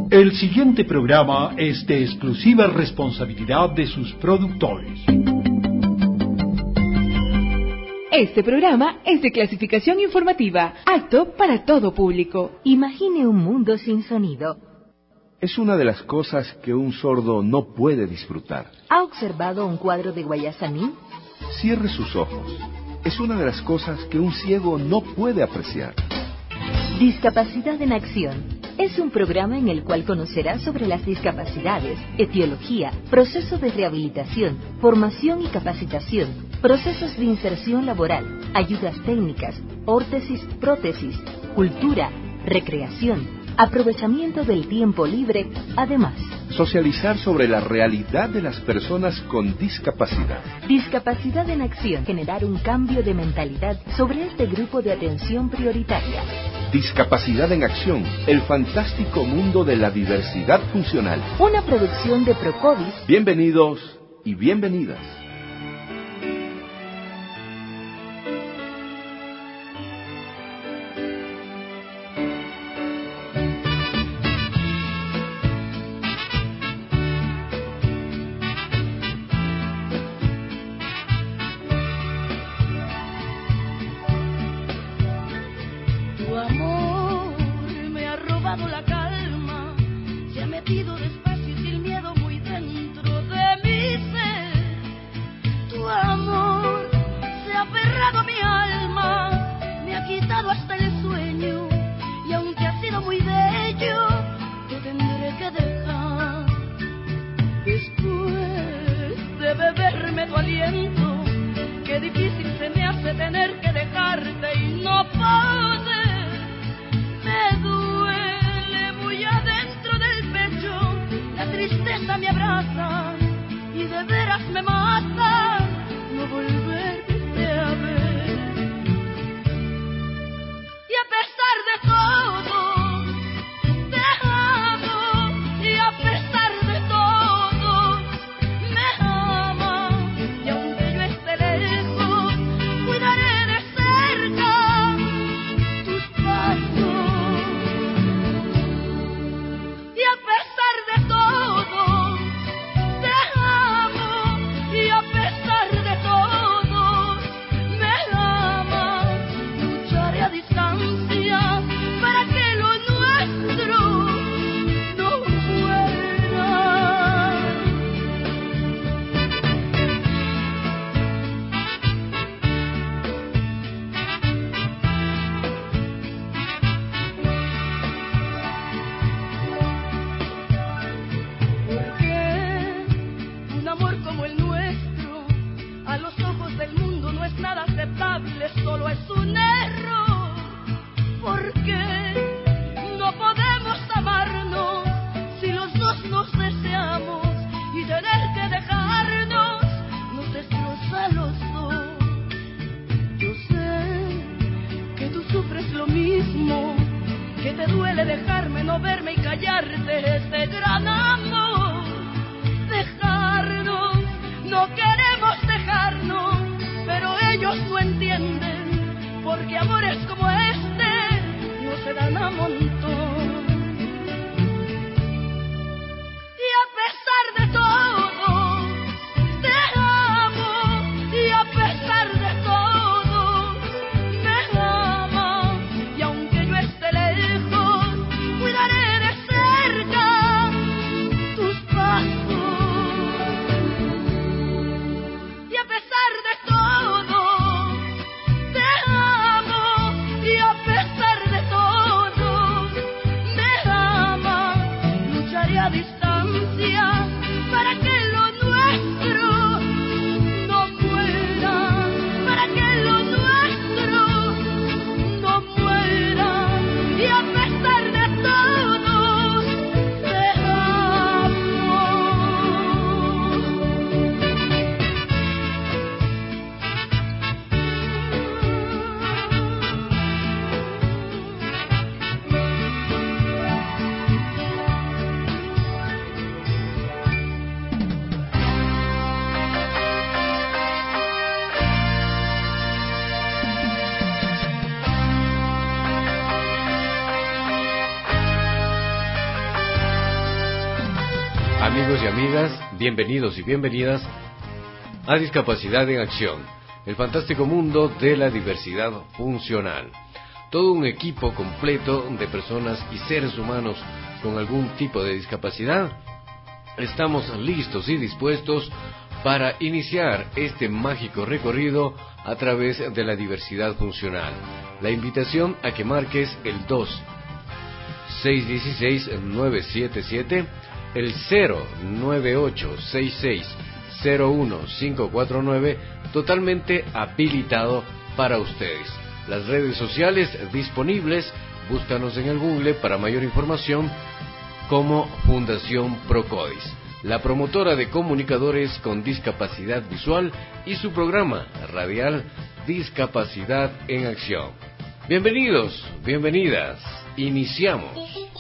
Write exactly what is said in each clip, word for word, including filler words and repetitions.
El siguiente programa es de exclusiva responsabilidad de sus productores. Este programa es de clasificación informativa, apto para todo público. Imagine un mundo sin sonido. Es una de las cosas que un sordo no puede disfrutar. ¿Ha observado un cuadro de Guayasamín? Cierre sus ojos. Es una de las cosas que un ciego no puede apreciar. Discapacidad en Acción. Es un programa en el cual conocerás sobre las discapacidades, etiología, procesos de rehabilitación, formación y capacitación, procesos de inserción laboral, ayudas técnicas, órtesis, prótesis, cultura, recreación, aprovechamiento del tiempo libre, además. Socializar sobre la realidad de las personas con discapacidad. Discapacidad en Acción. Generar un cambio de mentalidad sobre este grupo de atención prioritaria. Discapacidad en Acción. El fantástico mundo de la diversidad funcional. Una producción de Procovis. Bienvenidos y bienvenidas. Te amo y a pesar de todo Amigos y amigas, bienvenidos y bienvenidas a Discapacidad en Acción, el fantástico mundo de la diversidad funcional. Todo un equipo completo de personas y seres humanos con algún tipo de discapacidad. Estamos listos y dispuestos para iniciar este mágico recorrido a través de la diversidad funcional. La invitación a que marques el dos seis uno seis nueve siete siete, el cero nueve ocho seis seis cero uno cinco cuatro nueve, totalmente habilitado para ustedes. Las redes sociales disponibles, búscanos en el Google para mayor información como Fundación Procodis, la promotora de comunicadores con discapacidad visual, y su programa radial Discapacidad en Acción. Bienvenidos, bienvenidas, iniciamos.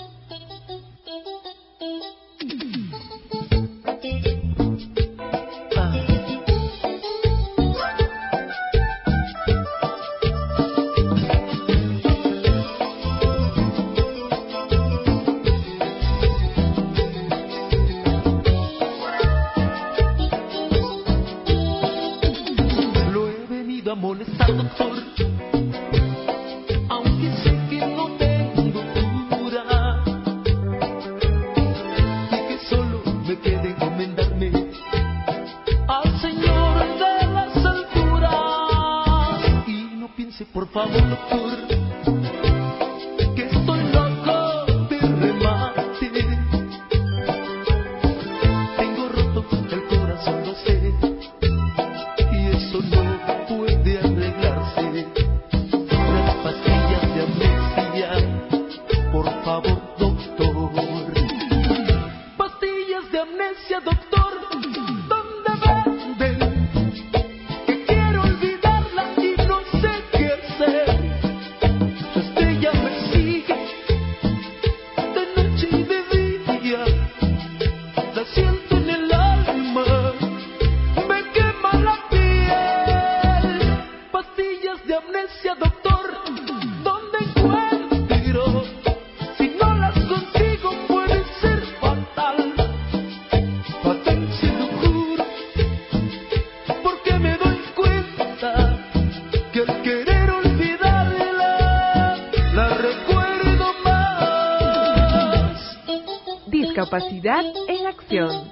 Discapacidad en Acción.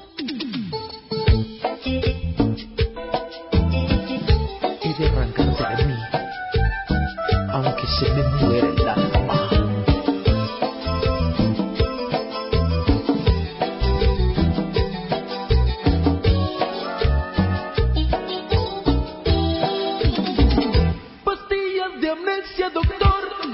He de arrancarse de mí, aunque se me muera el alma. Pastillas de amnesia, doctor.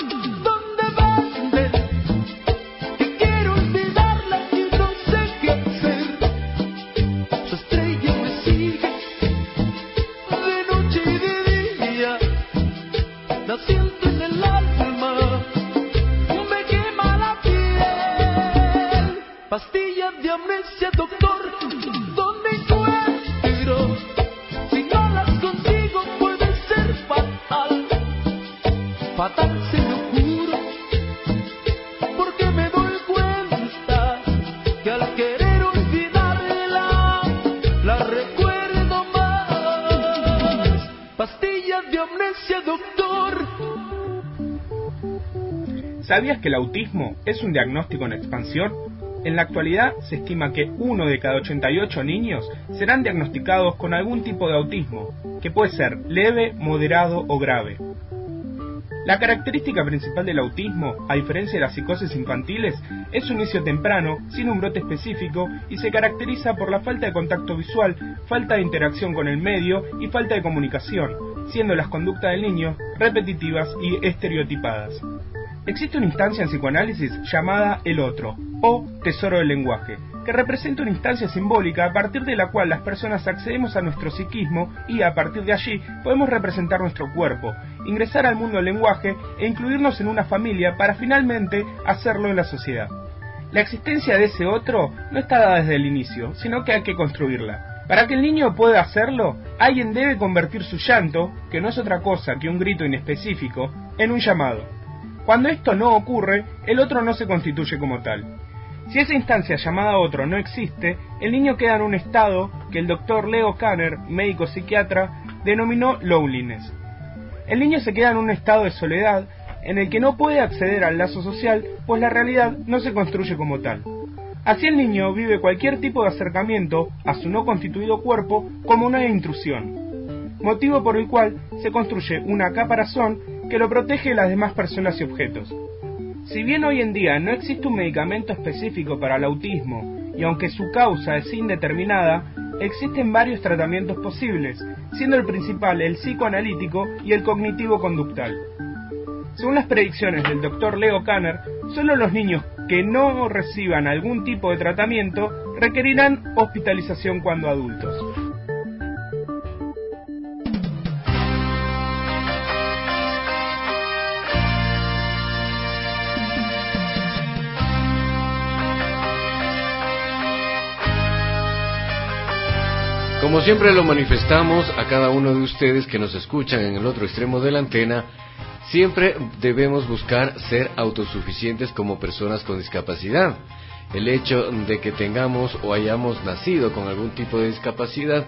¿Sabías que el autismo es un diagnóstico en expansión? En la actualidad se estima que uno de cada ochenta y ocho niños serán diagnosticados con algún tipo de autismo, que puede ser leve, moderado o grave. La característica principal del autismo, a diferencia de las psicosis infantiles, es un inicio temprano, sin un brote específico, y se caracteriza por la falta de contacto visual, falta de interacción con el medio y falta de comunicación, siendo las conductas del niño repetitivas y estereotipadas. Existe una instancia en psicoanálisis llamada el otro, o tesoro del lenguaje, que representa una instancia simbólica a partir de la cual las personas accedemos a nuestro psiquismo y a partir de allí podemos representar nuestro cuerpo, ingresar al mundo del lenguaje e incluirnos en una familia para finalmente hacerlo en la sociedad. La existencia de ese otro no está dada desde el inicio, sino que hay que construirla. Para que el niño pueda hacerlo, alguien debe convertir su llanto, que no es otra cosa que un grito inespecífico, en un llamado. Cuando esto no ocurre, el otro no se constituye como tal. Si esa instancia llamada otro no existe, el niño queda en un estado que el doctor Leo Kanner, médico psiquiatra, denominó loneliness. El niño se queda en un estado de soledad en el que no puede acceder al lazo social, pues la realidad no se construye como tal. Así el niño vive cualquier tipo de acercamiento a su no constituido cuerpo como una intrusión, motivo por el cual se construye una caparazón que lo protege de las demás personas y objetos. Si bien hoy en día no existe un medicamento específico para el autismo, y aunque su causa es indeterminada, existen varios tratamientos posibles, siendo el principal el psicoanalítico y el cognitivo-conductual. Según las predicciones del doctor Leo Kanner, solo los niños que no reciban algún tipo de tratamiento requerirán hospitalización cuando adultos. Como siempre lo manifestamos a cada uno de ustedes que nos escuchan en el otro extremo de la antena, siempre debemos buscar ser autosuficientes como personas con discapacidad. El hecho de que tengamos o hayamos nacido con algún tipo de discapacidad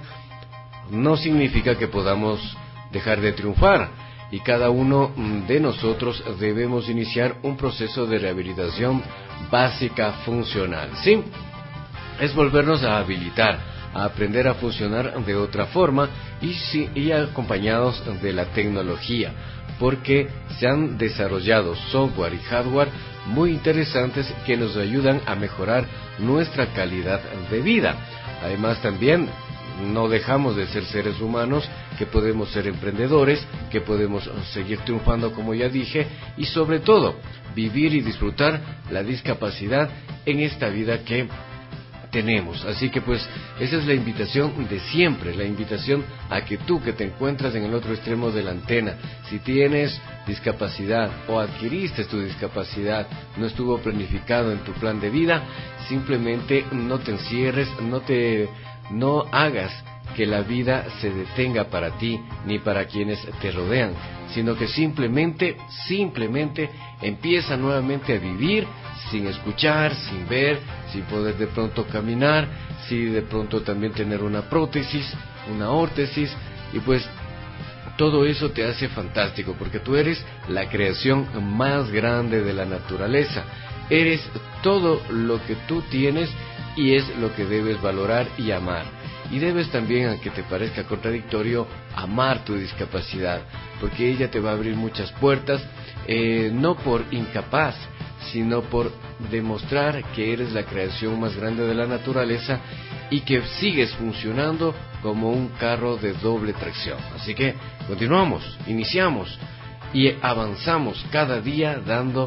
no significa que podamos dejar de triunfar, y cada uno de nosotros debemos iniciar un proceso de rehabilitación básica funcional. ¿Sí? Es volvernos a habilitar, a aprender a funcionar de otra forma y, sí, y acompañados de la tecnología, porque se han desarrollado software y hardware muy interesantes que nos ayudan a mejorar nuestra calidad de vida. Además también no dejamos de ser seres humanos, que podemos ser emprendedores, que podemos seguir triunfando como ya dije, y sobre todo vivir y disfrutar la discapacidad en esta vida que tenemos. Así que pues esa es la invitación de siempre, la invitación a que tú que te encuentras en el otro extremo de la antena, si tienes discapacidad o adquiriste tu discapacidad, no estuvo planificado en tu plan de vida, simplemente no te encierres, no te no hagas que la vida se detenga para ti ni para quienes te rodean, sino que simplemente, simplemente empieza nuevamente a vivir sin escuchar, sin ver, sin poder de pronto caminar, si de pronto también tener una prótesis, una órtesis, y pues todo eso te hace fantástico, porque tú eres la creación más grande de la naturaleza, eres todo lo que tú tienes y es lo que debes valorar y amar. Y debes también, aunque te parezca contradictorio, amar tu discapacidad, porque ella te va a abrir muchas puertas, eh, no por incapaz, sino por demostrar que eres la creación más grande de la naturaleza y que sigues funcionando como un carro de doble tracción. Así que continuamos, iniciamos y avanzamos cada día dando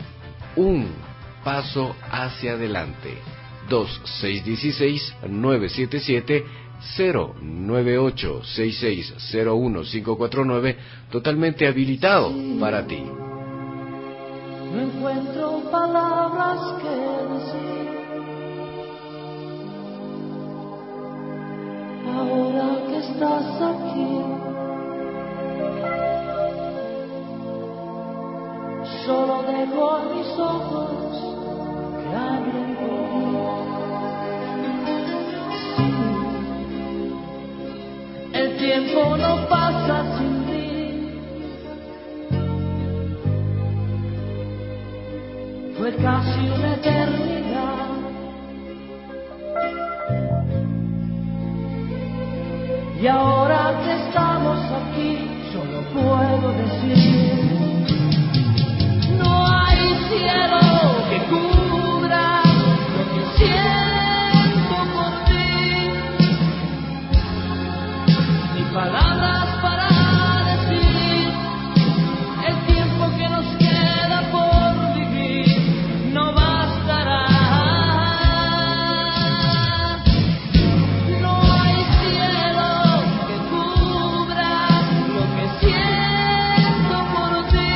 un paso hacia adelante. dos seis uno seis nueve siete siete cero nueve ocho seis seis cero uno cinco cuatro nueve, totalmente habilitado para ti. No encuentro palabras que decir. Ahora que estás aquí, solo dejo a mis ojos que hablen por mí. Sí, el tiempo no pasa sin ti. Fue casi una eternidad. Y ahora que estamos aquí, solo puedo decir: no hay cielo que cubra lo que siento por ti, ni palabras para decir el tiempo que nos queda por vivir no bastará. No hay cielo que cubra lo que siento por ti.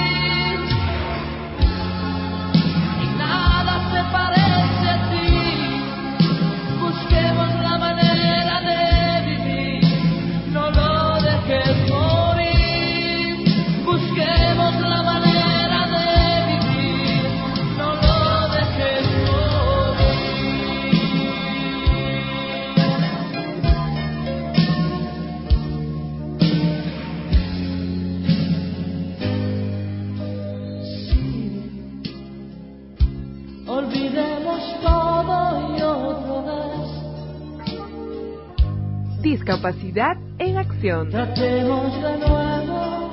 olvidemos todo y otra vez. Discapacidad en acción. Tratemos de nuevo.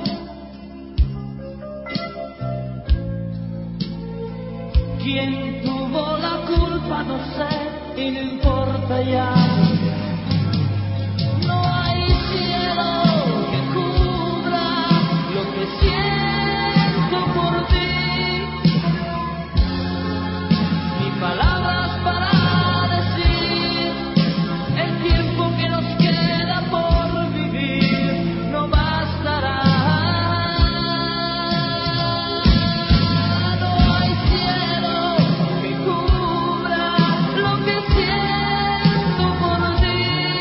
¿Quién tuvo la culpa? No sé, y no importa ya. No hay cielo que cubra lo que siento por ti. Ni palabras para decir el tiempo que nos queda por vivir no bastará. No hay cielo que cubra lo que siento por ti.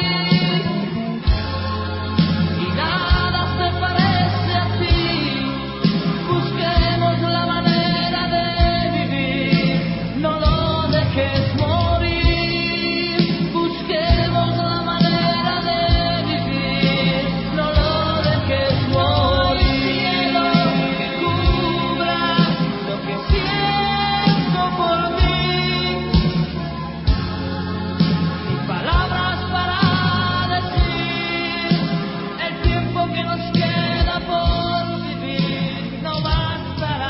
Y nada se parece a ti. Busquemos la manera de vivir. No lo dejes morir. Busquemos la manera de vivir. No lo dejes morir. No hay cielo que cubra lo que siento por ti. Ni palabras para decir el tiempo que nos queda por vivir no bastará.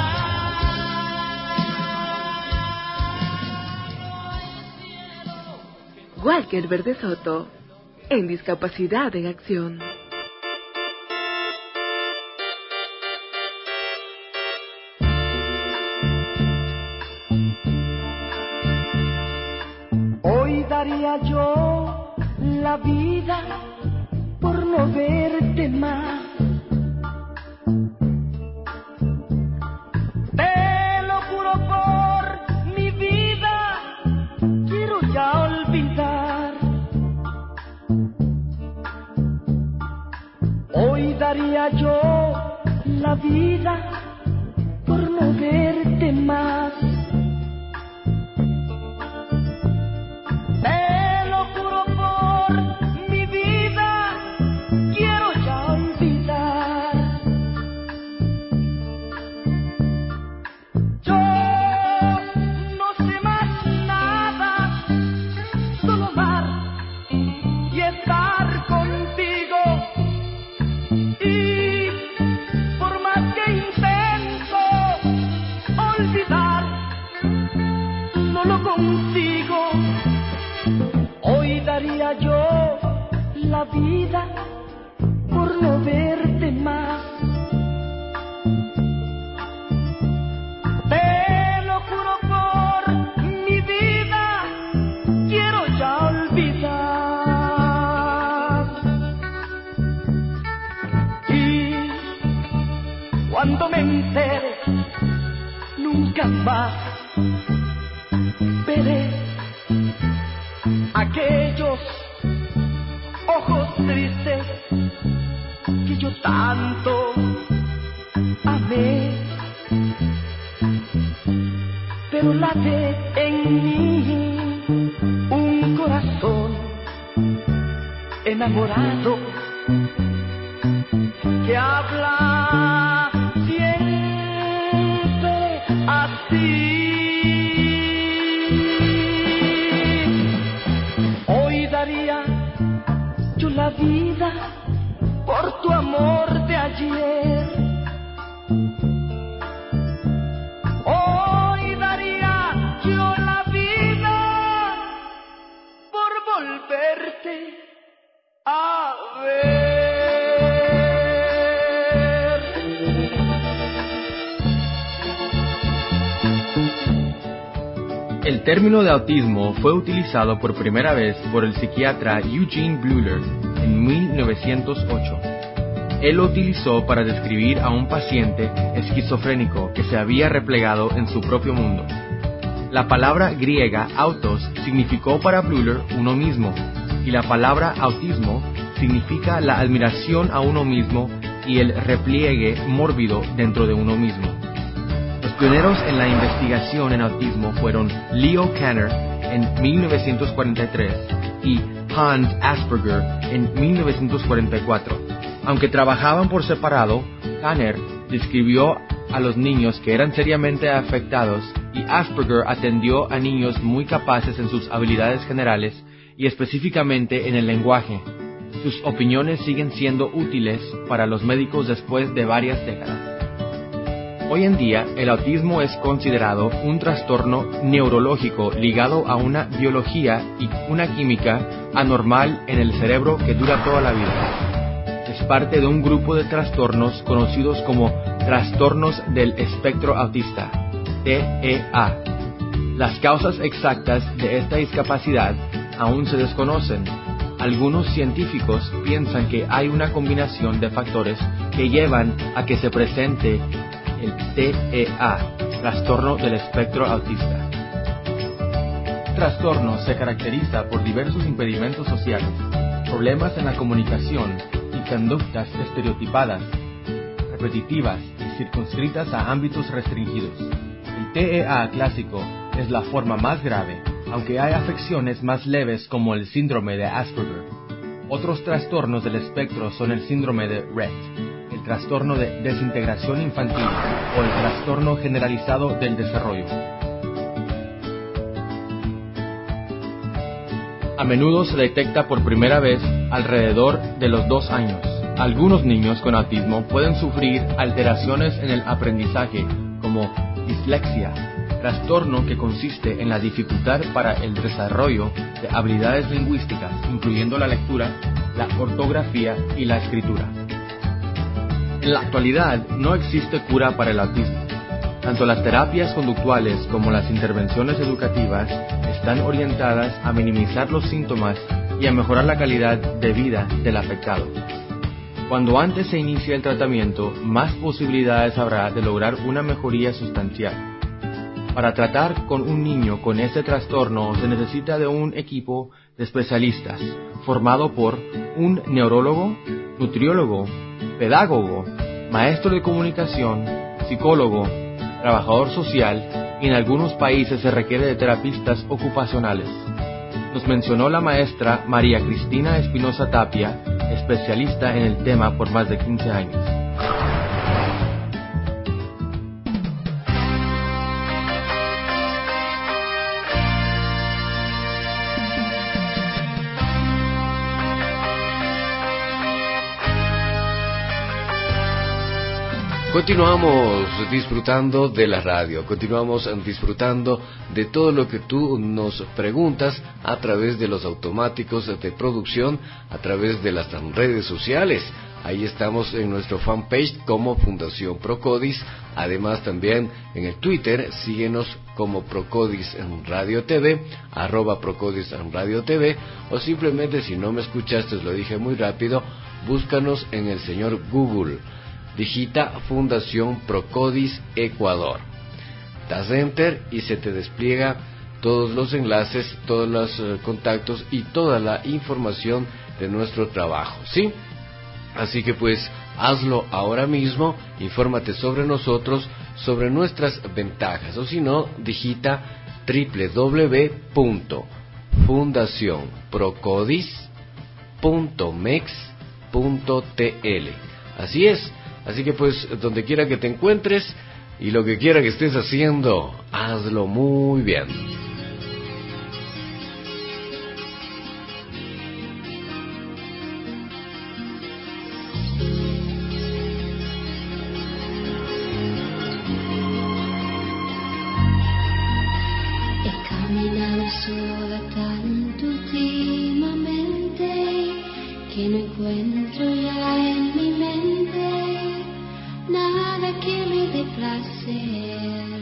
No hay cielo. Walker Verde Soto, en Discapacidad en Acción. Hoy daría yo la vida por no verte más. Te lo juro por mi vida, quiero ya olvidar. Hoy daría yo la vida por no verte más. Te lo juro por mi vida, quiero ya olvidar. Yo no sé más nada, solo amar y estar contigo. Y por más que intento olvidar, no lo consigo. Hoy daría yo la vida por no verte más. Te lo juro por mi vida, quiero ya olvidar. Y cuando me entere, nunca más veré aquellos ojos tristes que yo tanto amé. Pero late en mí un corazón enamorado que habla siempre así. Hoy daría yo la vida por tu amor de ayer. Hoy daría yo la vida por volverte a ver. El término de autismo fue utilizado por primera vez por el psiquiatra Eugene Bleuler en mil novecientos ocho. Él lo utilizó para describir a un paciente esquizofrénico que se había replegado en su propio mundo. La palabra griega autos significó para Bleuler uno mismo, y la palabra autismo significa la admiración a uno mismo y el repliegue mórbido dentro de uno mismo. Los pioneros en la investigación en autismo fueron Leo Kanner en mil novecientos cuarenta y tres y Hans Asperger en mil novecientos cuarenta y cuatro. Aunque trabajaban por separado, Kanner describió a los niños que eran seriamente afectados y Asperger atendió a niños muy capaces en sus habilidades generales y específicamente en el lenguaje. Sus opiniones siguen siendo útiles para los médicos después de varias décadas. Hoy en día, el autismo es considerado un trastorno neurológico ligado a una biología y una química anormal en el cerebro que dura toda la vida. Es parte de un grupo de trastornos conocidos como trastornos del espectro autista, T E A. Las causas exactas de esta discapacidad aún se desconocen. Algunos científicos piensan que hay una combinación de factores que llevan a que se presente el T E A, trastorno del espectro autista. Este trastorno se caracteriza por diversos impedimentos sociales, problemas en la comunicación y conductas estereotipadas, repetitivas y circunscritas a ámbitos restringidos. El T E A clásico es la forma más grave, aunque hay afecciones más leves como el síndrome de Asperger. Otros trastornos del espectro son el síndrome de Rett, el trastorno de desintegración infantil o el trastorno generalizado del desarrollo. A menudo se detecta por primera vez alrededor de los dos años. Algunos niños con autismo pueden sufrir alteraciones en el aprendizaje, como dislexia, trastorno que consiste en la dificultad para el desarrollo de habilidades lingüísticas, incluyendo la lectura, la ortografía y la escritura. En la actualidad no existe cura para el autismo. Tanto las terapias conductuales como las intervenciones educativas están orientadas a minimizar los síntomas y a mejorar la calidad de vida del afectado. Cuando antes se inicia el tratamiento, más posibilidades habrá de lograr una mejoría sustancial. Para tratar con un niño con este trastorno se necesita de un equipo de especialistas formado por un neurólogo, nutriólogo, pedagogo, maestro de comunicación, psicólogo, trabajador social y en algunos países se requiere de terapistas ocupacionales. Nos mencionó la maestra María Cristina Espinosa Tapia, especialista en el tema por más de quince años. Continuamos disfrutando de la radio, continuamos disfrutando de todo lo que tú nos preguntas a través de los automáticos de producción, a través de las redes sociales. Ahí estamos en nuestro fanpage como Fundación Procodis, además también en el Twitter, síguenos como Procodis en Radio T V, arroba Procodis en Radio T V, o simplemente si no me escuchaste, lo dije muy rápido, búscanos en el señor Google. Digita Fundación Procodis Ecuador. Das Enter y se te despliega todos los enlaces, todos los uh, contactos y toda la información de nuestro trabajo, ¿sí? Así que pues hazlo ahora mismo, infórmate sobre nosotros, sobre nuestras ventajas, o si no, digita doble u doble u doble u punto fundación procodis punto mex punto t l. Así es. Así que pues, donde quiera que te encuentres y lo que quiera que estés haciendo, hazlo muy bien. He caminado sola tanto últimamente que no encuentro ya en mi mente nada que me dé placer.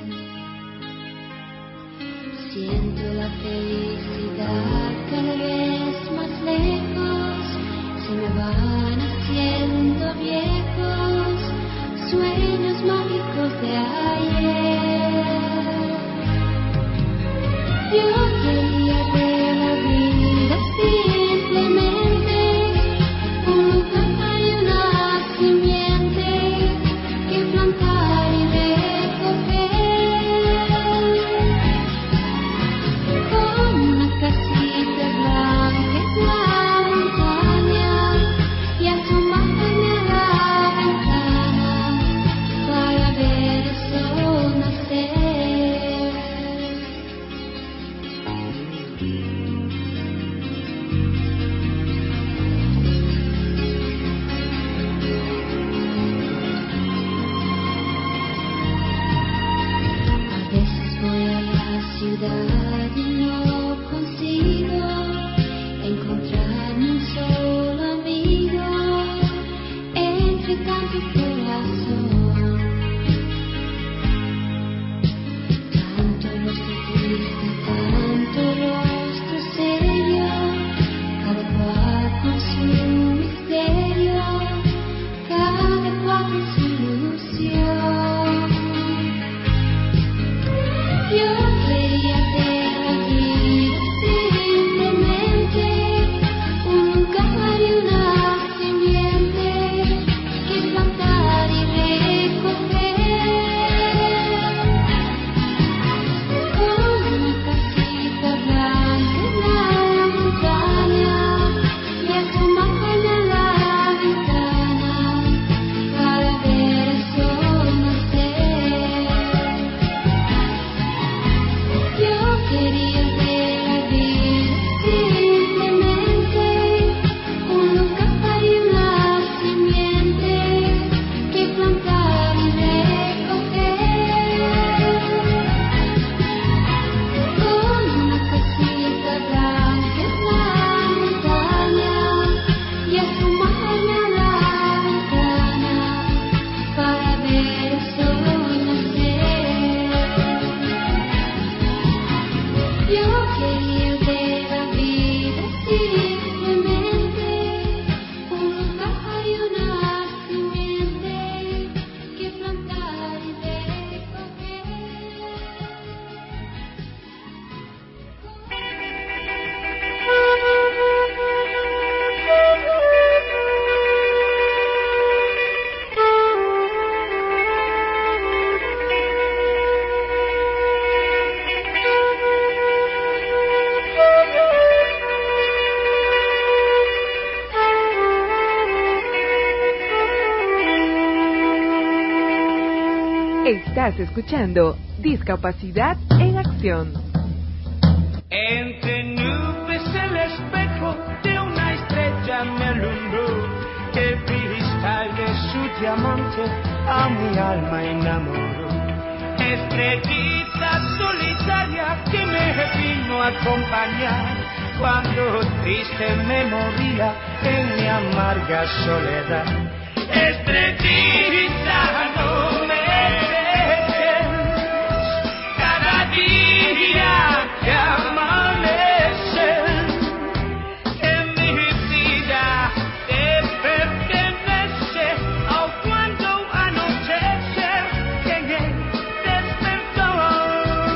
Siento la felicidad cada vez más lejos, se me van haciendo viejos sueños mágicos de ayer. Yo quería ver la vida simplemente un lugar y una simiente que plantar y recoger, con una casita blanca en la montaña y asomarme a la ventana para ver el sol nacer. soledad y no consigo encontrarme un solo amigo entre tanto corazón. Tanto rostro triste, tanto rostro serio, cada cual con su misterio, cada cual con su ilusión. Yo quería ser la vida simplemente un lugar y una simiente que plantar y recoger, con una casita blanca en la montaña y asomarme a la ventana para ver el sol nacer. Yo quería ver la vida simplemente un lugar y una simiente que plantar y recoger, con una casita blanca en la montaña y asomarme a la ventana para ver el sol nacer. Yo quería ver la vida simplemente un lugar y una simiente que plantar y recoger. Estás escuchando Discapacidad en Acción. Entre nubes el espejo de una estrella me alumbró, el cristal de su diamante a mi alma enamoró. Estrellita solitaria que me vino a acompañar cuando triste me moría en mi amarga soledad. Estrellita, no me dejes, cada día que amanece en mi vida te pertenece, aun cuando anochece en el despertador.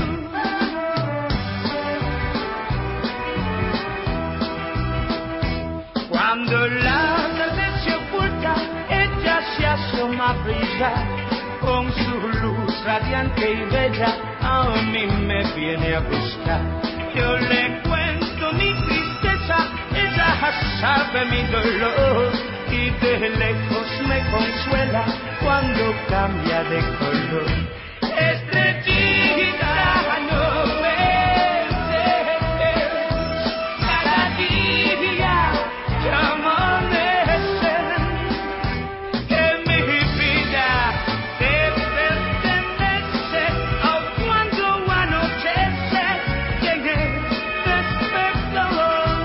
Cuando la tarde se oculta, ella se asoma a brillar con su luz radiante y bella, a mí me viene a buscar. Yo le cuento mi tristeza, ella sabe mi dolor y de lejos me consuela cuando cambia de color. Estrellita, no me dejes, cada día que amanece en mi vida te pertenece, aun cuando anochece en el despertador.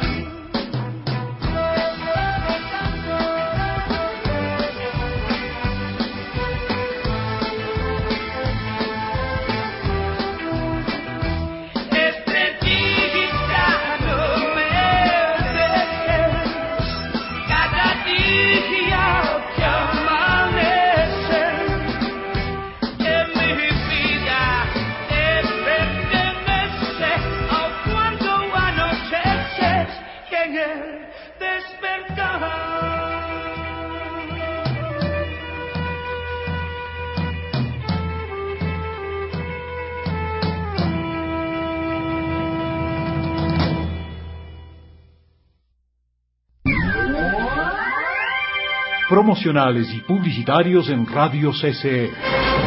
Promocionales y publicitarios en Radio C C E.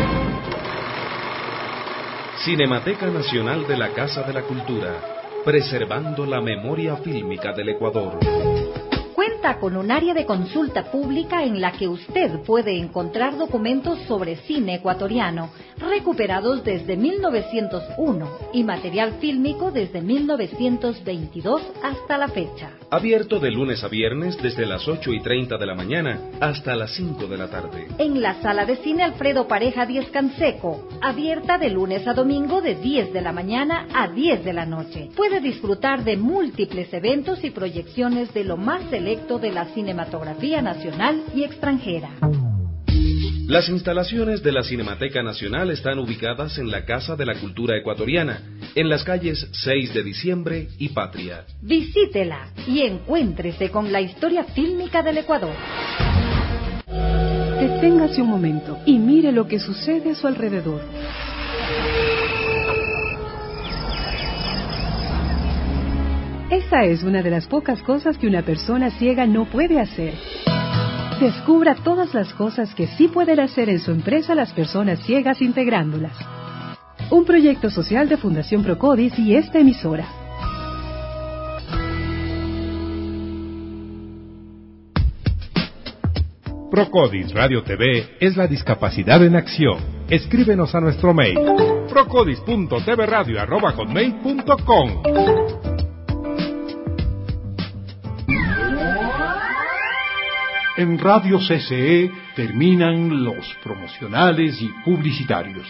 Cinemateca Nacional de la Casa de la Cultura, preservando la memoria fílmica del Ecuador. Cuenta Cuenta con un área de consulta pública en la que usted puede encontrar documentos sobre cine ecuatoriano, recuperados desde mil novecientos uno, y material fílmico desde mil novecientos veintidós hasta la fecha. Abierto de lunes a viernes desde las ocho y treinta de la mañana hasta las cinco de la tarde. En la sala de cine Alfredo Pareja Díez Canseco, abierta de lunes a domingo de diez de la mañana a diez de la noche. Puede disfrutar de múltiples eventos y proyecciones de lo más selecto de la cinematografía nacional y extranjera. Las instalaciones de la Cinemateca Nacional están ubicadas en la Casa de la Cultura Ecuatoriana, en las calles seis de diciembre y Patria. Visítela y encuéntrese con la historia fílmica del Ecuador. Deténgase un momento y mire lo que sucede a su alrededor. Esa es una de las pocas cosas que una persona ciega no puede hacer. Descubra todas las cosas que sí pueden hacer en su empresa las personas ciegas integrándolas. Un proyecto social de Fundación Procodis y esta emisora. Procodis Radio T V es la discapacidad en acción. Escríbenos a nuestro mail procodis punto t v radio arroba hotmail punto com. En Radio C C E terminan los promocionales y publicitarios.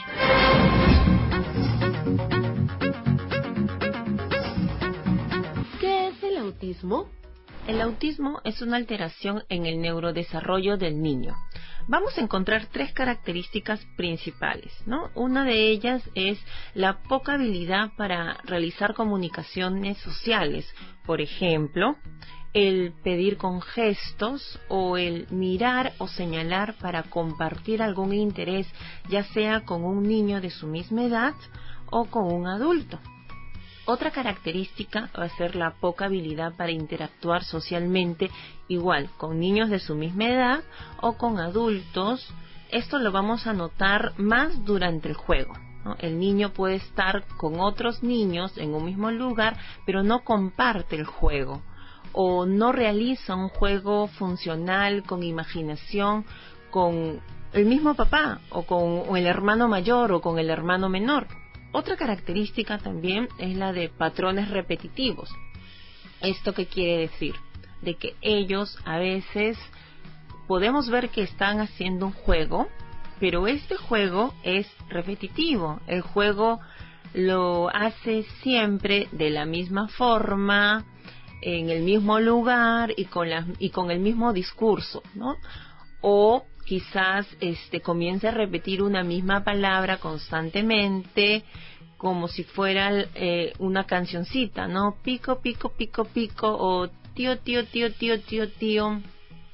¿Qué es el autismo? El autismo es una alteración en el neurodesarrollo del niño. Vamos a encontrar tres características principales, ¿no? Una de ellas es la poca habilidad para realizar comunicaciones sociales. Por ejemplo, el pedir con gestos o el mirar o señalar para compartir algún interés, ya sea con un niño de su misma edad o con un adulto. Otra característica va a ser la poca habilidad para interactuar socialmente, igual con niños de su misma edad o con adultos. Esto lo vamos a notar más durante el juego, ¿no? El niño puede estar con otros niños en un mismo lugar, pero no comparte el juego, o no realiza un juego funcional con imaginación con el mismo papá o con el hermano mayor o con el hermano menor. Otra característica también es la de patrones repetitivos. ¿Esto qué quiere decir? De que ellos a veces podemos ver que están haciendo un juego, pero este juego es repetitivo. El juego lo hace siempre de la misma forma, en el mismo lugar y con la, y con el mismo discurso, ¿no? O quizás este comience a repetir una misma palabra constantemente, como si fuera eh, una cancioncita, ¿no? Pico, pico, pico, pico, o tío, tío, tío, tío, tío, tío.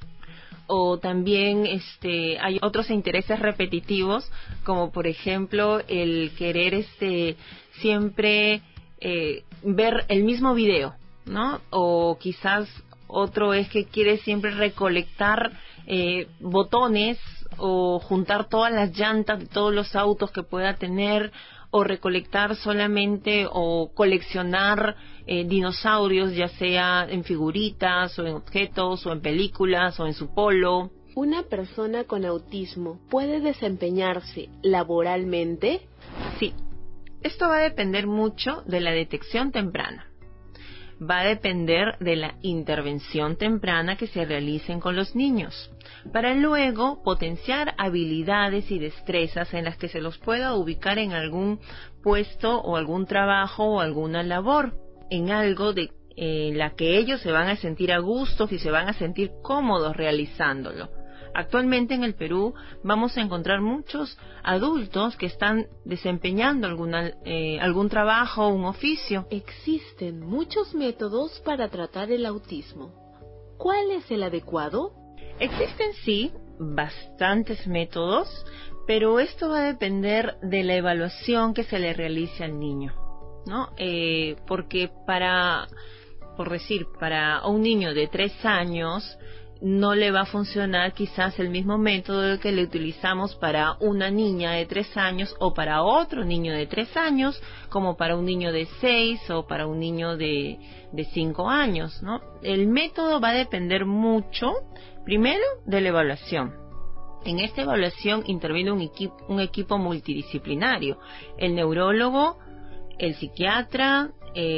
O también este hay otros intereses repetitivos, como por ejemplo el querer este siempre eh, ver el mismo video, ¿no? O quizás otro es que quiere siempre recolectar eh, botones o juntar todas las llantas de todos los autos que pueda tener, o recolectar solamente o coleccionar eh, dinosaurios, ya sea en figuritas o en objetos o en películas o en su polo. ¿Una persona con autismo puede desempeñarse laboralmente? Sí, esto va a depender mucho de la detección temprana. Va a depender de la intervención temprana que se realicen con los niños, para luego potenciar habilidades y destrezas en las que se los pueda ubicar en algún puesto o algún trabajo o alguna labor, en algo de eh, la que ellos se van a sentir a gusto y se van a sentir cómodos realizándolo. Actualmente en el Perú vamos a encontrar muchos adultos que están desempeñando alguna, eh, algún trabajo o un oficio. Existen muchos métodos para tratar el autismo. ¿Cuál es el adecuado? Existen sí bastantes métodos, pero esto va a depender de la evaluación que se le realice al niño, ¿no? Eh, porque para, por decir, para un niño de tres años, no le va a funcionar quizás el mismo método que le utilizamos para una niña de tres años o para otro niño de tres años, como para un niño de seis o para un niño de, de cinco años, ¿no? El método va a depender mucho, primero, de la evaluación. En esta evaluación interviene un equipo, un equipo multidisciplinario, el neurólogo, el psiquiatra,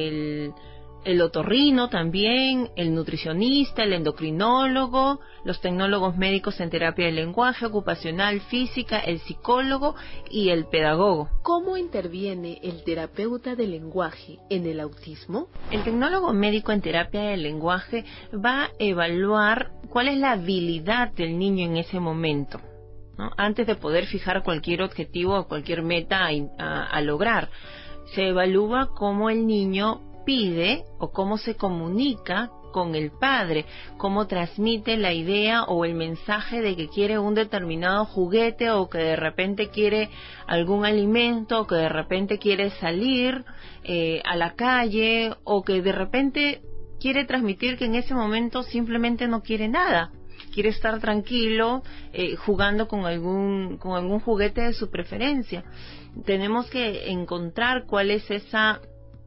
el el otorrino también, el nutricionista, el endocrinólogo, los tecnólogos médicos en terapia del lenguaje, ocupacional, física, el psicólogo y el pedagogo. ¿Cómo interviene el terapeuta del lenguaje en el autismo? El tecnólogo médico en terapia del lenguaje va a evaluar cuál es la habilidad del niño en ese momento, ¿no? Antes de poder fijar cualquier objetivo o cualquier meta a, a, a lograr. Se evalúa cómo el niño pide o cómo se comunica con el padre, cómo transmite la idea o el mensaje de que quiere un determinado juguete o que de repente quiere algún alimento o que de repente quiere salir eh, a la calle o que de repente quiere transmitir que en ese momento simplemente no quiere nada, quiere estar tranquilo eh, jugando con algún con algún juguete de su preferencia. Tenemos que encontrar cuál es esa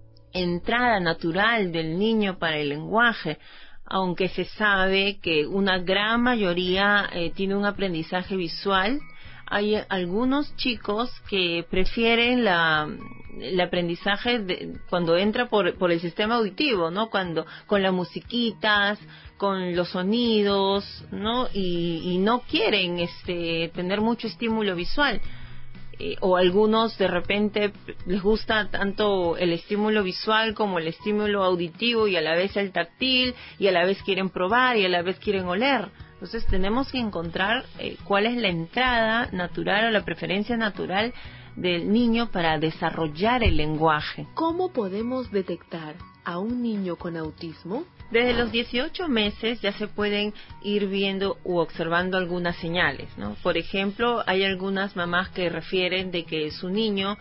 entrada natural del niño para el lenguaje, aunque se sabe que una gran mayoría eh, tiene un aprendizaje visual. Hay algunos chicos que prefieren la el aprendizaje de, cuando entra por, por el sistema auditivo, ¿no? Cuando con las musiquitas, con los sonidos, ¿no? Y, y no quieren este tener mucho estímulo visual. Eh, o algunos de repente les gusta tanto el estímulo visual como el estímulo auditivo y a la vez el táctil y a la vez quieren probar y a la vez quieren oler. Entonces tenemos que encontrar eh, cuál es la entrada natural o la preferencia natural del niño para desarrollar el lenguaje. ¿Cómo podemos detectar a un niño con autismo? Desde los dieciocho meses ya se pueden ir viendo u observando algunas señales, ¿no? Por ejemplo, hay algunas mamás que refieren de que su niño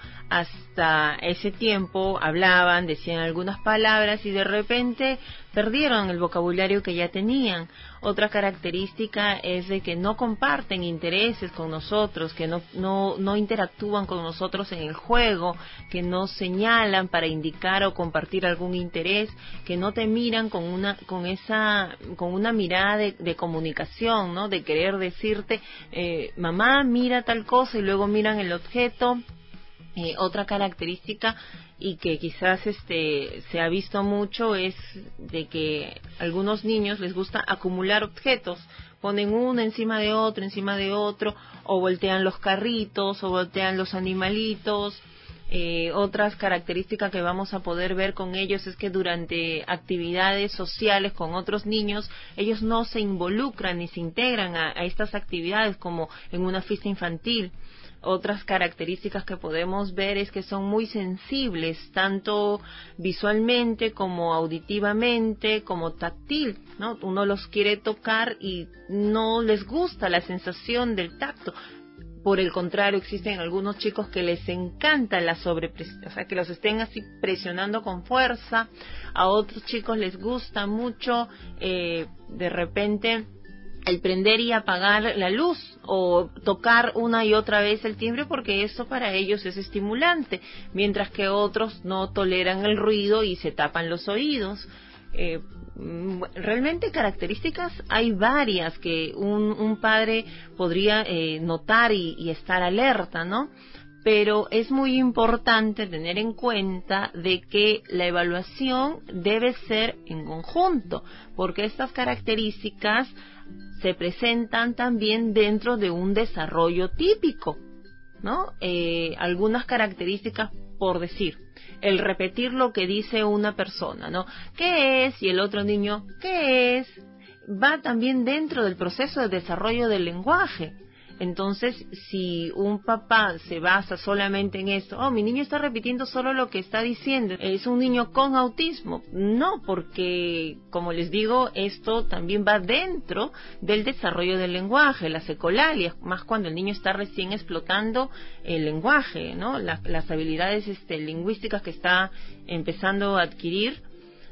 hasta ese tiempo hablaban, decían algunas palabras y de repente perdieron el vocabulario que ya tenían. Otra característica es de que no comparten intereses con nosotros, que no, no, no interactúan con nosotros en el juego, que no señalan para indicar o compartir algún interés, que no te miran con una, con esa, con una mirada de, de comunicación, ¿no? De querer decirte, eh, mamá, mira tal cosa y luego miran el objeto. Eh, otra característica y que quizás este se ha visto mucho es de que a algunos niños les gusta acumular objetos, ponen uno encima de otro, encima de otro, o voltean los carritos, o voltean los animalitos. Eh, otras características que vamos a poder ver con ellos es que durante actividades sociales con otros niños, ellos no se involucran ni se integran a, a estas actividades como en una fiesta infantil. Otras características que podemos ver es que son muy sensibles, tanto visualmente como auditivamente, como táctil, ¿no? Uno los quiere tocar y no les gusta la sensación del tacto. Por el contrario, existen algunos chicos que les encanta la sobrepresión, o sea, que los estén así presionando con fuerza. A otros chicos les gusta mucho, eh, de repente, el prender y apagar la luz o tocar una y otra vez el timbre porque eso para ellos es estimulante, mientras que otros no toleran el ruido y se tapan los oídos. Eh, realmente características hay varias que un, un padre podría eh, notar y, y estar alerta, ¿no? Pero es muy importante tener en cuenta de que la evaluación debe ser en conjunto, porque estas características se presentan también dentro de un desarrollo típico, ¿no? Eh, algunas características, por decir, el repetir lo que dice una persona, ¿no? ¿Qué es? Y el otro niño, ¿qué es? Va también dentro del proceso de desarrollo del lenguaje. Entonces, si un papá se basa solamente en esto, oh, mi niño está repitiendo solo lo que está diciendo, es un niño con autismo. No, porque, como les digo, esto también va dentro del desarrollo del lenguaje, las ecolalia, más cuando el niño está recién explotando el lenguaje, ¿no? La, las habilidades este, lingüísticas que está empezando a adquirir.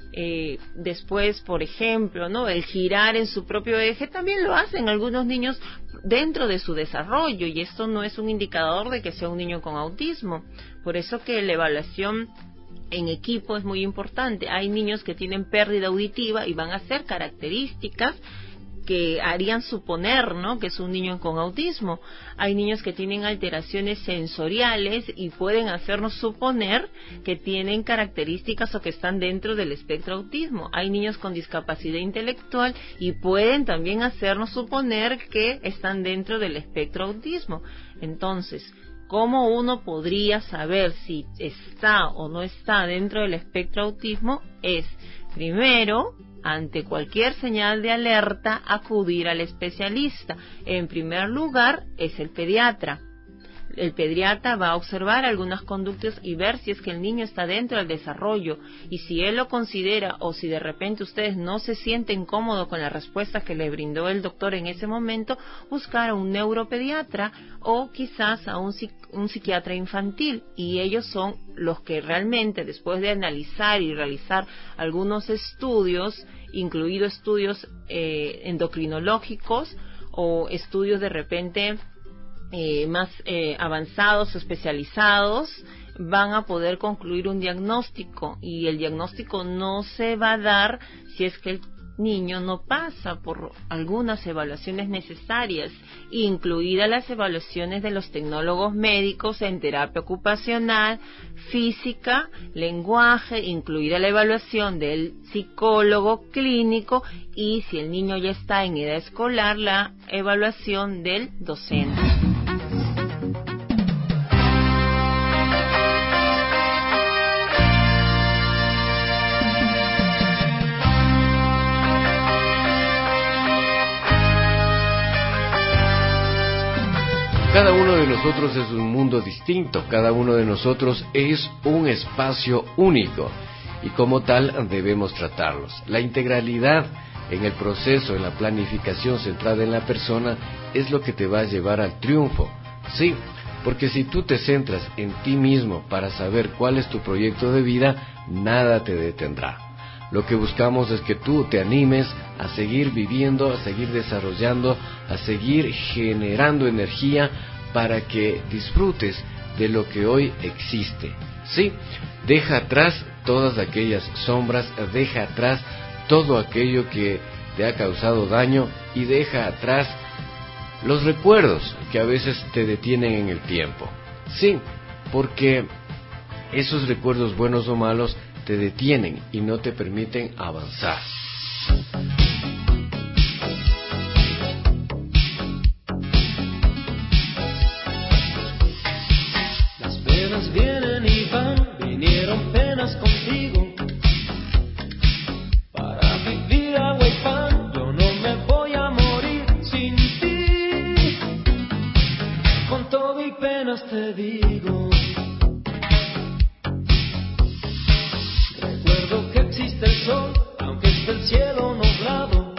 Eh, después, por ejemplo, ¿no? El girar en su propio eje también lo hacen algunos niños dentro de su desarrollo, y esto no es un indicador de que sea un niño con autismo. Por eso que la evaluación en equipo es muy importante. Hay niños que tienen pérdida auditiva y van a ser características que harían suponer, ¿no?, que es un niño con autismo. Hay niños que tienen alteraciones sensoriales y pueden hacernos suponer que tienen características o que están dentro del espectro autismo. Hay niños con discapacidad intelectual y pueden también hacernos suponer que están dentro del espectro autismo. Entonces, ¿cómo uno podría saber si está o no está dentro del espectro autismo? Es, primero, ante cualquier señal de alerta, acudir al especialista. En primer lugar, es el pediatra. El pediatra va a observar algunas conductas y ver si es que el niño está dentro del desarrollo, y si él lo considera, o si de repente ustedes no se sienten cómodos con la respuesta que le brindó el doctor en ese momento, buscar a un neuropediatra o quizás a un, un psiquiatra infantil, y ellos son los que realmente, después de analizar y realizar algunos estudios, incluidos estudios eh, endocrinológicos o estudios de repente Eh, más eh, avanzados o especializados, van a poder concluir un diagnóstico, y el diagnóstico no se va a dar si es que el niño no pasa por algunas evaluaciones necesarias, incluidas las evaluaciones de los tecnólogos médicos en terapia ocupacional, física, lenguaje, incluida la evaluación del psicólogo clínico, y si el niño ya está en edad escolar, la evaluación del docente. Cada uno de nosotros es un mundo distinto, cada uno de nosotros es un espacio único, y como tal debemos tratarlos. La integralidad en el proceso, en la planificación centrada en la persona, es lo que te va a llevar al triunfo. Sí, porque si tú te centras en ti mismo para saber cuál es tu proyecto de vida, nada te detendrá. Lo que buscamos es que tú te animes a seguir viviendo, a seguir desarrollando, a seguir generando energía para que disfrutes de lo que hoy existe. Sí, deja atrás todas aquellas sombras, deja atrás todo aquello que te ha causado daño, y deja atrás los recuerdos que a veces te detienen en el tiempo. Sí, porque esos recuerdos, buenos o malos, te detienen y no te permiten avanzar. Las penas vienen y van, vinieron penas contigo. Para vivir agua y pan, yo no me voy a morir sin ti. Con todo y penas te digo. Recuerdo que existe el sol, aunque esté el cielo nublado.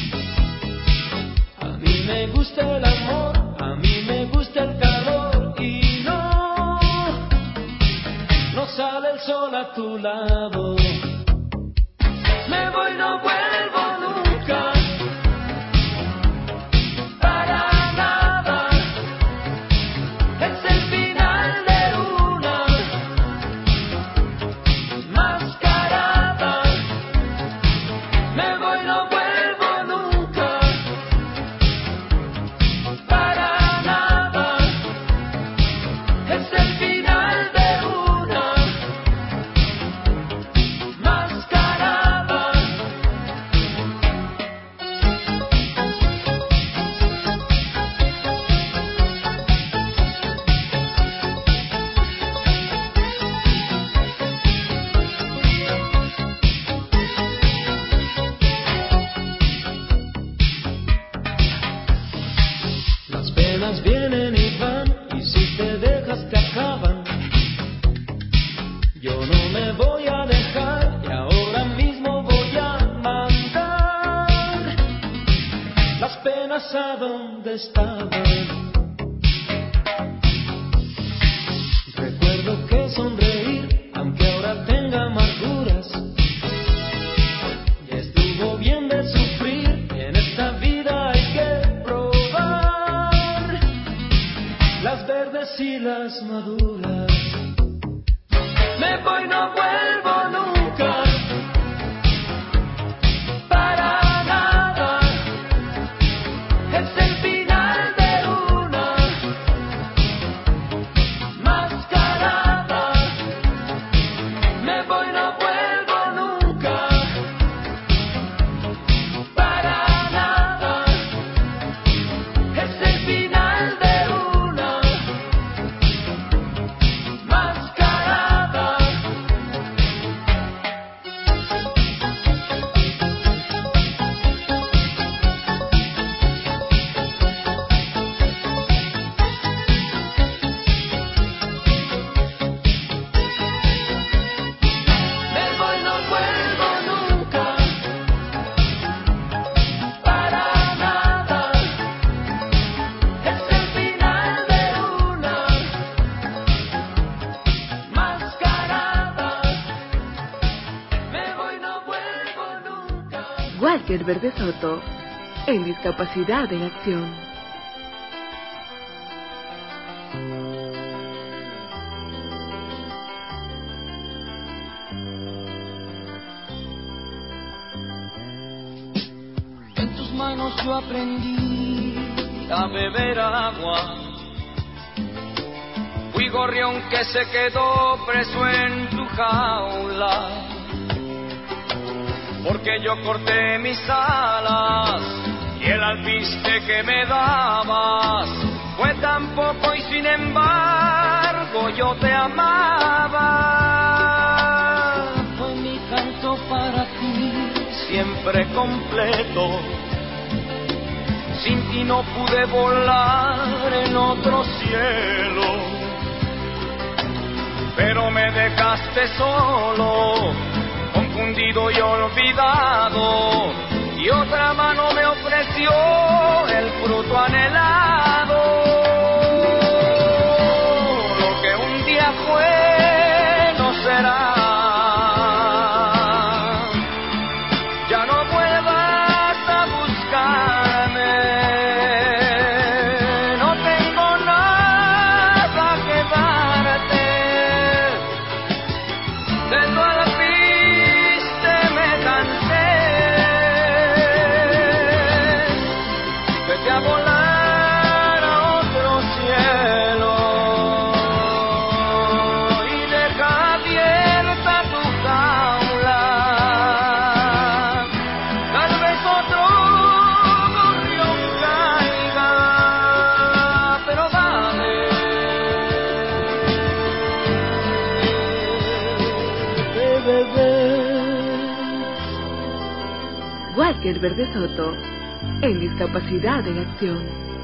A mí me gusta el amor, a mí me gusta el calor, y no, no sale el sol a tu lado. Me voy, no vuelvo nunca, para nada. Es el final de una mascarada. Me voy, no vuelvo nunca, para nada. Es el final de una mascarada. Las penas vienen y van, y si te dejas te acaban. Yo no me voy a dejar, y ahora mismo voy a mandar las penas a donde estaban. Recuerdo que sonreír, aunque ahora tenga amarguras, Me voy, no vuelvo nunca. Para nada. Es el final de una mascarada. Me voy, no vuelvo nunca. Para nada. Es el final de una mascarada. Me voy, no vuelvo nunca. Walker Verde Soto, en Discapacidad en Acción. En tus manos yo aprendí a beber agua. Fui gorrión que se quedó preso en tu jaula. Porque yo corté mis alas y el alpiste que me dabas fue tan poco y sin embargo yo te amaba. Fue mi canto para ti, siempre completo. Sin ti no pude volar en otro cielo, pero me dejaste solo, confundido y olvidado, y otra mano me ofreció el fruto anhelado. Lo que un día fue no será. Ya no vuelvas a buscarme. No tengo nada que darte. De tu alpiste me cansé. Vete a volar a otro cielo y deja abierta tu jaula. Tal vez otro gorrión caiga, pero dale. Walker Verde Soto, en Discapacidad en Acción.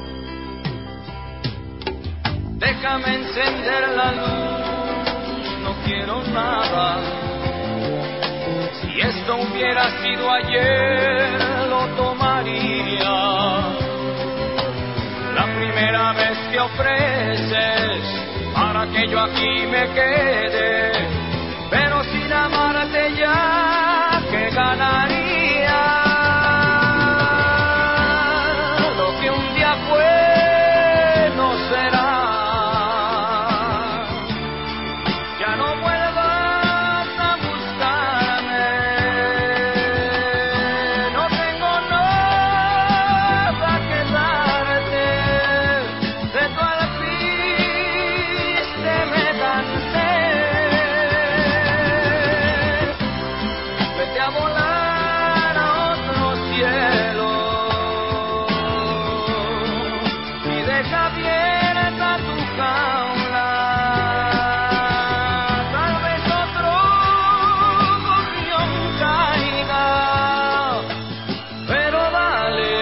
Déjame encender la luz, no quiero nada. Si esto hubiera sido ayer, lo tomaría. La primera vez que ofreces para que yo aquí me quede, pero sin amarte ya, ¿qué ganaría? Lo que un día fue no será. Ya no vuelvas a buscarme. No tengo nada que darte. De tu alpiste me cansé. Vete a volar a otro cielo y deja abierta tu jaula. Tal vez otro gorrión caiga, pero dale.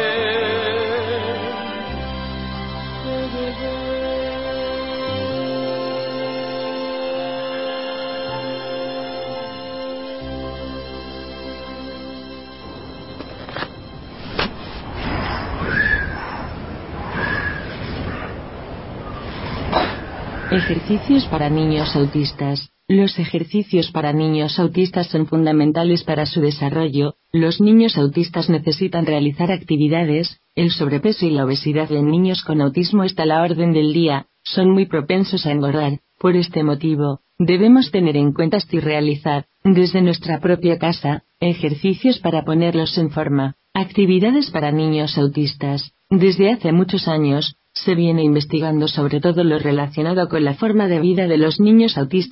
Ejercicios para niños autistas. Los ejercicios para niños autistas son fundamentales para su desarrollo. Los niños autistas necesitan realizar actividades. El sobrepeso y la obesidad en niños con autismo está a la orden del día. Son muy propensos a engordar. Por este motivo, debemos tener en cuenta y realizar, desde nuestra propia casa, ejercicios para ponerlos en forma. Actividades para niños autistas. Desde hace muchos años, se viene investigando sobre todo lo relacionado con la forma de vida de los niños autistas,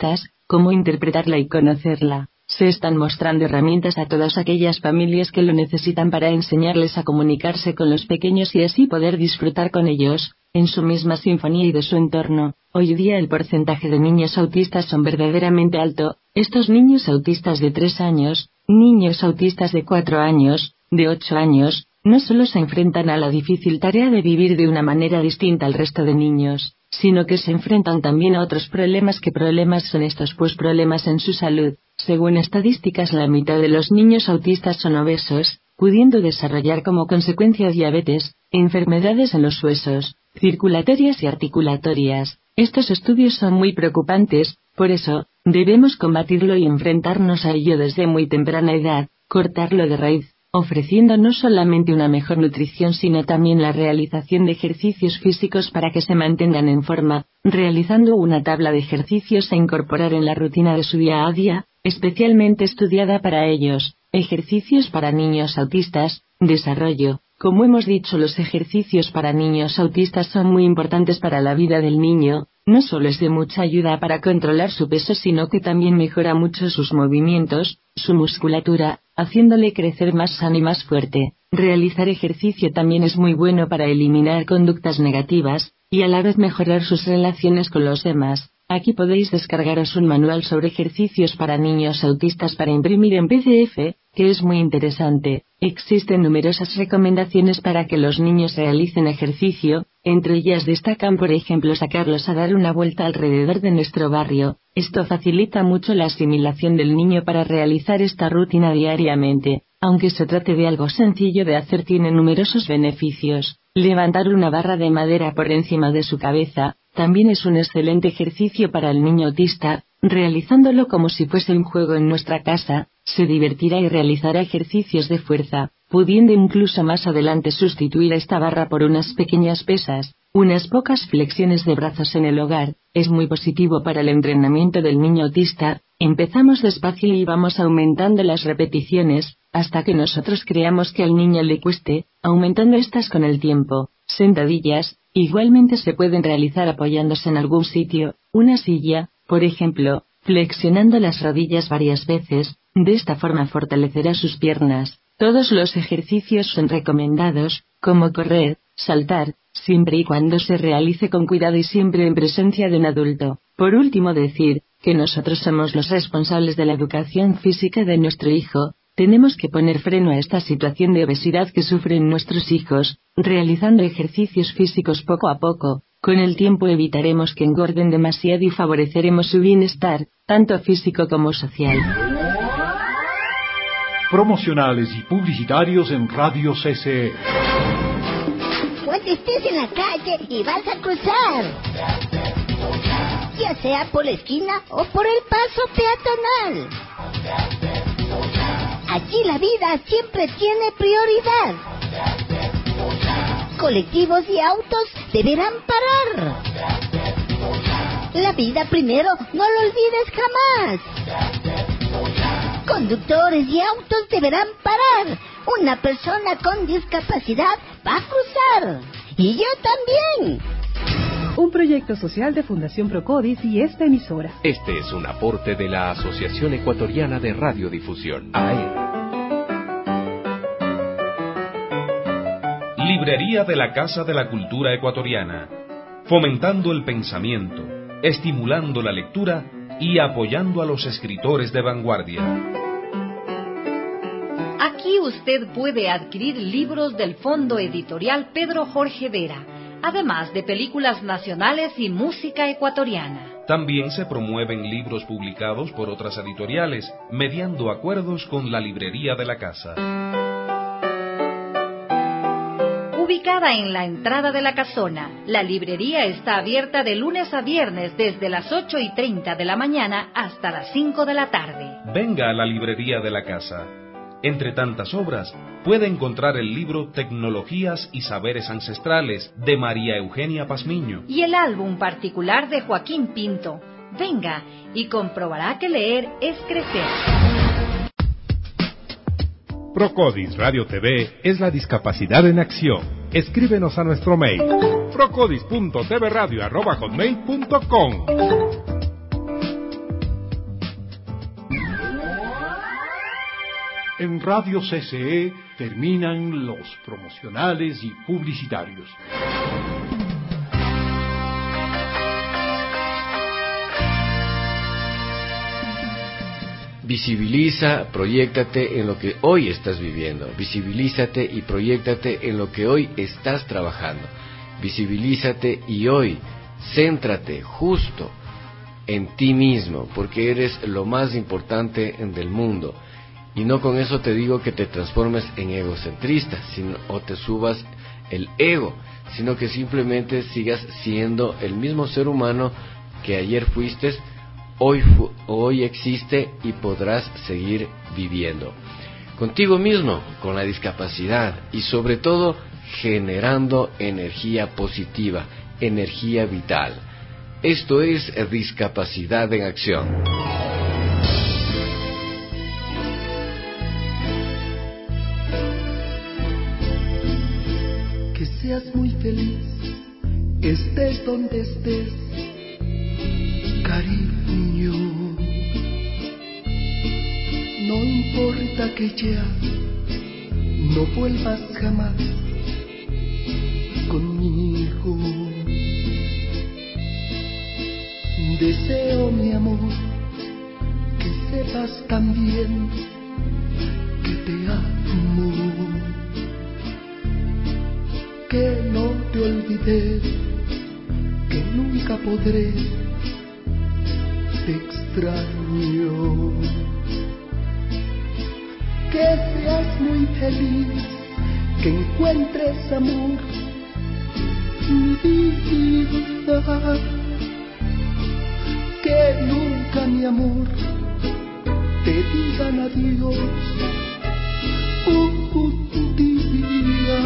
cómo interpretarla y conocerla. Se están mostrando herramientas a todas aquellas familias que lo necesitan para enseñarles a comunicarse con los pequeños y así poder disfrutar con ellos, en su misma sinfonía y de su entorno. Hoy día el porcentaje de niños autistas son verdaderamente alto. Estos niños autistas de tres años, niños autistas de cuatro años, de ocho años, no solo se enfrentan a la difícil tarea de vivir de una manera distinta al resto de niños, sino que se enfrentan también a otros problemas. ¿Qué problemas son estos? Pues problemas en su salud. Según estadísticas, la mitad de los niños autistas son obesos, pudiendo desarrollar como consecuencia diabetes, enfermedades en los huesos, circulatorias y articulatorias. Estos estudios son muy preocupantes, por eso, debemos combatirlo y enfrentarnos a ello desde muy temprana edad, cortarlo de raíz, ofreciendo no solamente una mejor nutrición sino también la realización de ejercicios físicos para que se mantengan en forma, realizando una tabla de ejercicios a incorporar en la rutina de su día a día, especialmente estudiada para ellos. Ejercicios para niños autistas, desarrollo. Como hemos dicho, los ejercicios para niños autistas son muy importantes para la vida del niño. No solo es de mucha ayuda para controlar su peso, sino que también mejora mucho sus movimientos, su musculatura, haciéndole crecer más sano y más fuerte. Realizar ejercicio también es muy bueno para eliminar conductas negativas, y a la vez mejorar sus relaciones con los demás. Aquí podéis descargaros un manual sobre ejercicios para niños autistas para imprimir en P D F, que es muy interesante. Existen numerosas recomendaciones para que los niños realicen ejercicio, entre ellas destacan por ejemplo sacarlos a dar una vuelta alrededor de nuestro barrio. Esto facilita mucho la asimilación del niño para realizar esta rutina diariamente. Aunque se trate de algo sencillo de hacer, tiene numerosos beneficios. Levantar una barra de madera por encima de su cabeza, también es un excelente ejercicio para el niño autista. Realizándolo como si fuese un juego en nuestra casa, se divertirá y realizará ejercicios de fuerza, pudiendo incluso más adelante sustituir a esta barra por unas pequeñas pesas, unas pocas flexiones de brazos en el hogar. Es muy positivo para el entrenamiento del niño autista. Empezamos despacio y vamos aumentando las repeticiones, hasta que nosotros creamos que al niño le cueste, aumentando estas con el tiempo. Sentadillas, igualmente se pueden realizar apoyándose en algún sitio, una silla, por ejemplo, flexionando las rodillas varias veces. De esta forma fortalecerá sus piernas. Todos los ejercicios son recomendados, como correr, saltar, siempre y cuando se realice con cuidado y siempre en presencia de un adulto. Por último, decir que nosotros somos los responsables de la educación física de nuestro hijo. Tenemos que poner freno a esta situación de obesidad que sufren nuestros hijos, realizando ejercicios físicos poco a poco. Con el tiempo evitaremos que engorden demasiado y favoreceremos su bienestar, tanto físico como social. Promocionales y publicitarios en Radio C C E. Cuando estés en la calle y vas a cruzar, ya sea por la esquina o por el paso peatonal, allí la vida siempre tiene prioridad. Colectivos y autos deberán parar. La vida primero, no lo olvides jamás. Conductores y autos deberán parar. Una persona con discapacidad va a cruzar. Y yo también. Un proyecto social de Fundación Procodis y esta emisora. Este es un aporte de la Asociación Ecuatoriana de Radiodifusión, A E. Librería de la Casa de la Cultura Ecuatoriana, fomentando el pensamiento, estimulando la lectura y apoyando a los escritores de vanguardia. Aquí usted puede adquirir libros del Fondo Editorial Pedro Jorge Vera, además de películas nacionales y música ecuatoriana. También se promueven libros publicados por otras editoriales, mediando acuerdos con la Librería de la Casa. Ubicada en la entrada de la casona, la librería está abierta de lunes a viernes desde las ocho y treinta de la mañana hasta las cinco de la tarde. Venga a la Librería de la Casa. Entre tantas obras, puede encontrar el libro Tecnologías y Saberes Ancestrales, de María Eugenia Pazmiño. Y el álbum particular de Joaquín Pinto. Venga y comprobará que leer es crecer. Procodis Radio T V es la discapacidad en acción. Escríbenos a nuestro mail procodis punto t v radio arroba hotmail punto com. En Radio C C E terminan los promocionales y publicitarios. Visibiliza, proyéctate en lo que hoy estás viviendo. Visibilízate y proyéctate en lo que hoy estás trabajando. Visibilízate y hoy céntrate justo en ti mismo, porque eres lo más importante del mundo. Y no con eso te digo que te transformes en egocentrista, sino, o te subas el ego, sino que simplemente sigas siendo el mismo ser humano que ayer fuiste, hoy, fu hoy existe y podrás seguir viviendo. Contigo mismo, con la discapacidad y sobre todo generando energía positiva, energía vital. Esto es Discapacidad en Acción. Que seas muy feliz, estés donde estés, cariño. No importa que ya no vuelvas jamás conmigo. Deseo, mi amor, que sepas también que te amo, que no te olvidé, que nunca podré, te extraño. Que seas muy feliz, que encuentres amor, mi vida. Que nunca, mi amor, te digan adiós un día.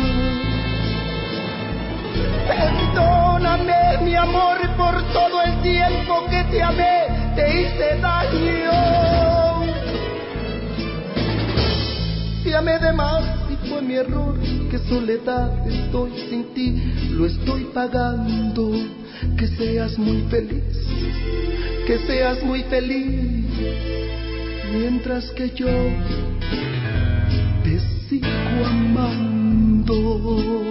Perdóname, mi amor, por todo el tiempo que te amé, te hice daño. Te amé de más y fue mi error, que soledad estoy sin ti, lo estoy pagando. Que seas muy feliz, que seas muy feliz, mientras que yo te sigo amando.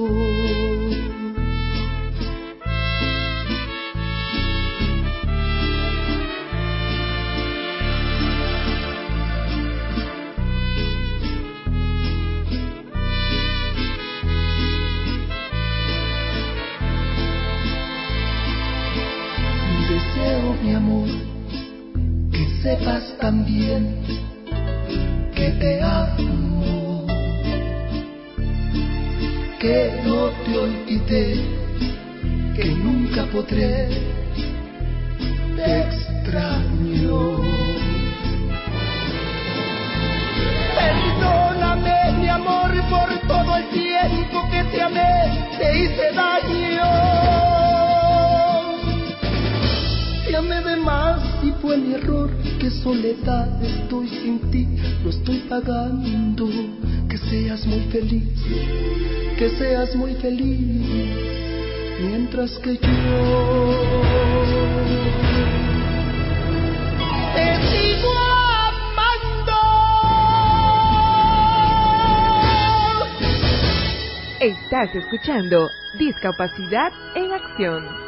Mi amor, que sepas también que te amo, que no te olvidé, que nunca podré, te extraño. Perdóname, mi amor, por todo el tiempo que te amé, te hice daño. Te amé de más y fue mi error, que soledad estoy sin ti, lo estoy pagando. Que seas muy feliz, que seas muy feliz, mientras que yo te sigo amando. Estás escuchando Discapacidad en Acción.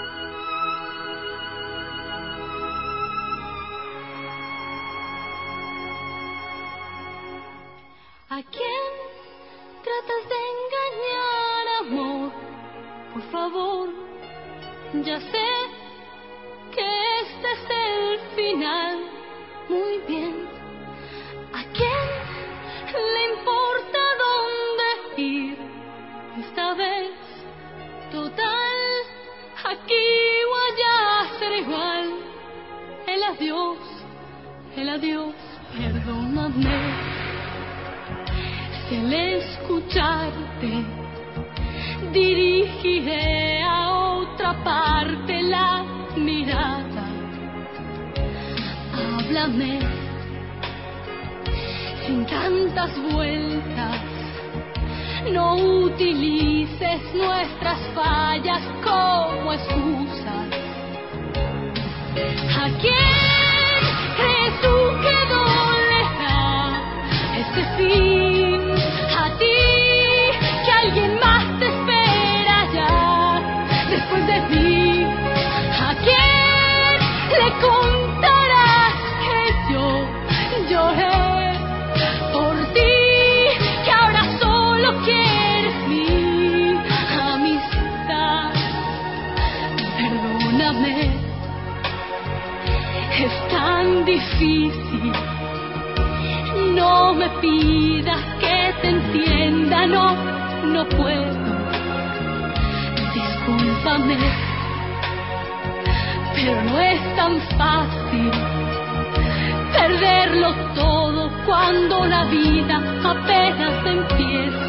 ¿A quién tratas de engañar, amor? Por favor, ya sé que este es el final. Muy bien. ¿A quién le importa dónde ir esta vez? Total, aquí o allá será igual. El adiós, el adiós, perdóname. Si al escucharte dirigiré a otra parte la mirada, háblame sin tantas vueltas, no utilices nuestras fallas como excusas. ¿A quién crees tú que dolerá este me pidas que te entienda, no, no puedo. Discúlpame, pero no es tan fácil perderlo todo cuando la vida apenas empieza.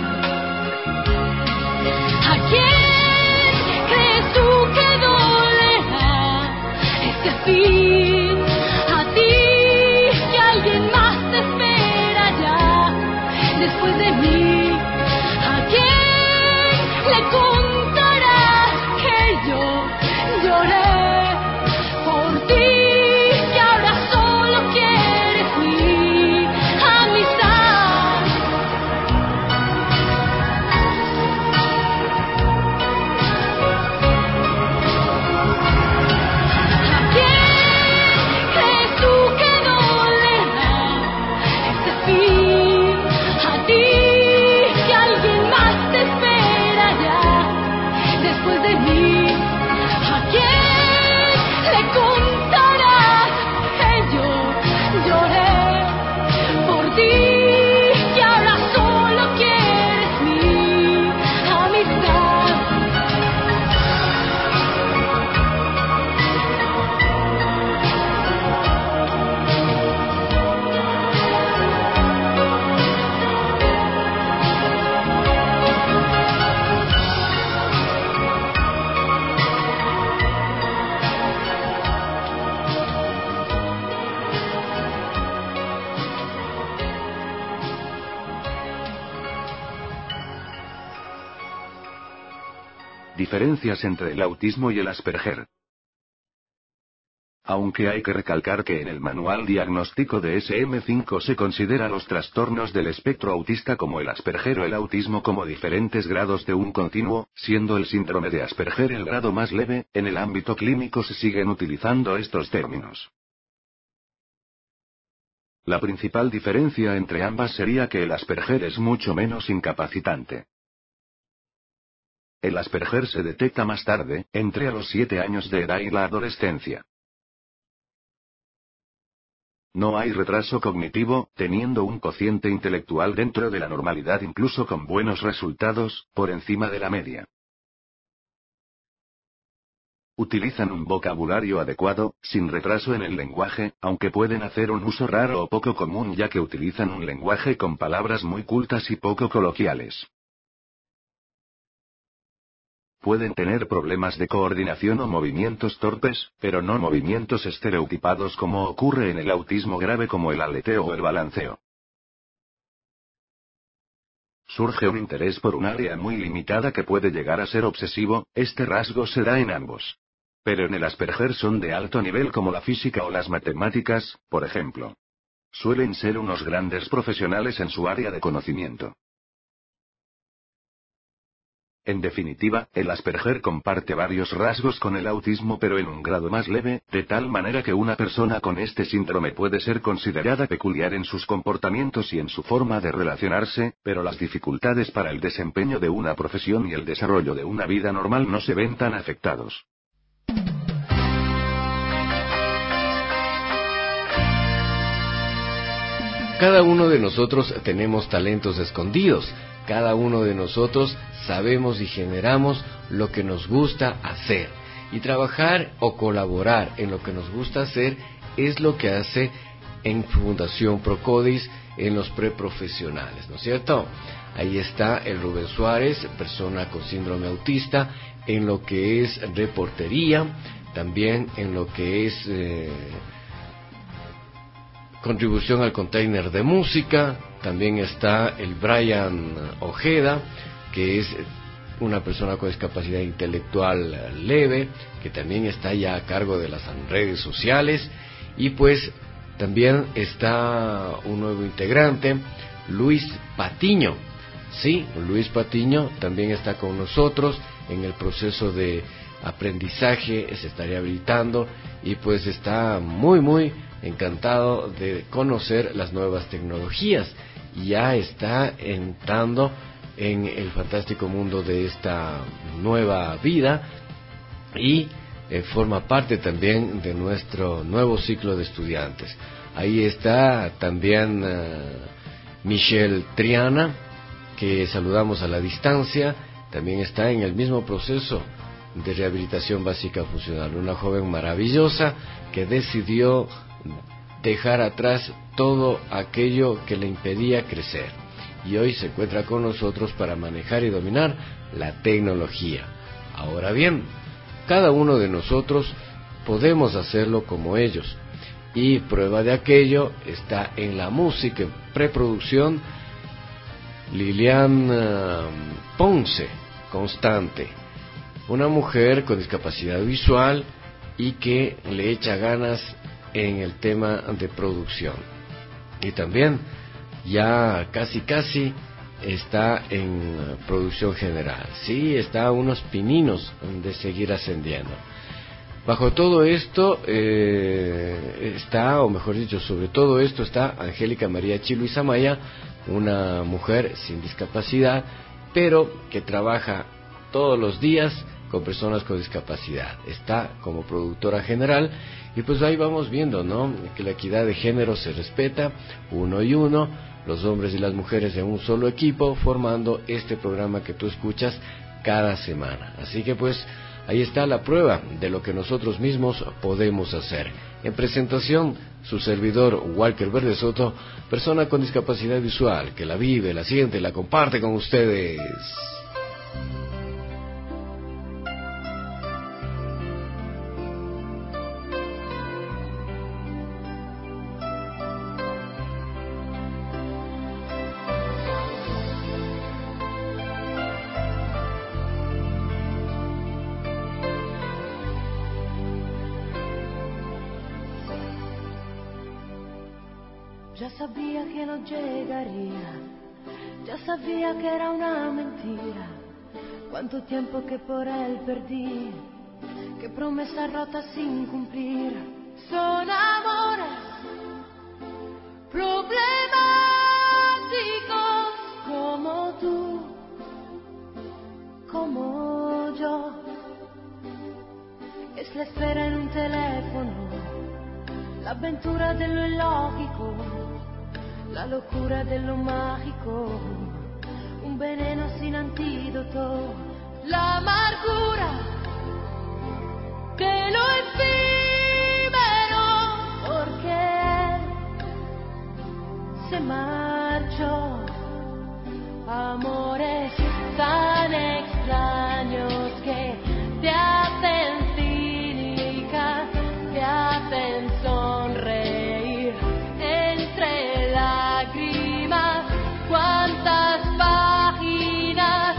¿A quién crees tú que dolerá este fin? A ti, que alguien más te espera ya después de mí. ¿A quién le contarás que yo lloré por ti? Diferencias entre el autismo y el Asperger. Aunque hay que recalcar que en el manual diagnóstico de ese eme cinco se considera los trastornos del espectro autista como el Asperger o el autismo como diferentes grados de un continuo, siendo el síndrome de Asperger el grado más leve, en el ámbito clínico se siguen utilizando estos términos. La principal diferencia entre ambas sería que el Asperger es mucho menos incapacitante. El Asperger se detecta más tarde, entre a los siete años de edad y la adolescencia. No hay retraso cognitivo, teniendo un cociente intelectual dentro de la normalidad incluso con buenos resultados, por encima de la media. Utilizan un vocabulario adecuado, sin retraso en el lenguaje, aunque pueden hacer un uso raro o poco común ya que utilizan un lenguaje con palabras muy cultas y poco coloquiales. Pueden tener problemas de coordinación o movimientos torpes, pero no movimientos estereotipados como ocurre en el autismo grave como el aleteo o el balanceo. Surge un interés por un área muy limitada que puede llegar a ser obsesivo, este rasgo se da en ambos. Pero en el Asperger son de alto nivel como la física o las matemáticas, por ejemplo. Suelen ser unos grandes profesionales en su área de conocimiento. En definitiva, el Asperger comparte varios rasgos con el autismo pero en un grado más leve, de tal manera que una persona con este síndrome puede ser considerada peculiar en sus comportamientos y en su forma de relacionarse, pero las dificultades para el desempeño de una profesión y el desarrollo de una vida normal no se ven tan afectados. Cada uno de nosotros tenemos talentos escondidos. Cada uno de nosotros sabemos y generamos lo que nos gusta hacer. Y trabajar o colaborar en lo que nos gusta hacer es lo que hace en Fundación Procodis en los preprofesionales, ¿no es cierto? Ahí está el Rubén Suárez, persona con síndrome autista, en lo que es reportería, también en lo que es eh, contribución al container de música. También está el Brian Ojeda, que es una persona con discapacidad intelectual leve, que también está ya a cargo de las redes sociales. Y pues también está un nuevo integrante, Luis Patiño. Sí, Luis Patiño también está con nosotros en el proceso de aprendizaje, se está rehabilitando y pues está muy muy encantado de conocer las nuevas tecnologías. Ya está entrando en el fantástico mundo de esta nueva vida y eh, forma parte también de nuestro nuevo ciclo de estudiantes. Ahí está también uh, Michelle Triana, que saludamos a la distancia, también está en el mismo proceso de rehabilitación básica funcional, una joven maravillosa que decidió dejar atrás todo aquello que le impedía crecer y hoy se encuentra con nosotros para manejar y dominar la tecnología. Ahora bien, cada uno de nosotros podemos hacerlo como ellos, y prueba de aquello está en la música, en preproducción, Lilian Ponce Constante, una mujer con discapacidad visual y que le echa ganas en el tema de producción. Y también ya casi casi está en producción general. Sí, está a unos pininos de seguir ascendiendo. Bajo todo esto eh, está, o mejor dicho, sobre todo esto está Angélica María Chilo Izamaya, una mujer sin discapacidad, pero que trabaja todos los días con personas con discapacidad. Está como productora general y pues ahí vamos viendo, ¿no?, que la equidad de género se respeta, uno y uno, los hombres y las mujeres en un solo equipo, formando este programa que tú escuchas cada semana. Así que pues ahí está la prueba de lo que nosotros mismos podemos hacer. En presentación, su servidor Walker Verde Soto, persona con discapacidad visual, que la vive, la siente, la comparte con ustedes. Ya sabía que no llegaría, ya sabía que era una mentira. Cuánto tiempo que por él perdí, qué promesas rotas sin cumplir. Son amores problemáticos como tú, como yo. Es la espera en un teléfono, la aventura de lo ilógico, la locura de lo mágico, un veneno sin antídoto, la amargura de lo efímero, porque se marchó. Amores tan extraños que te hacen cínica, te hacen sonreír entre lágrimas. Cuántas páginas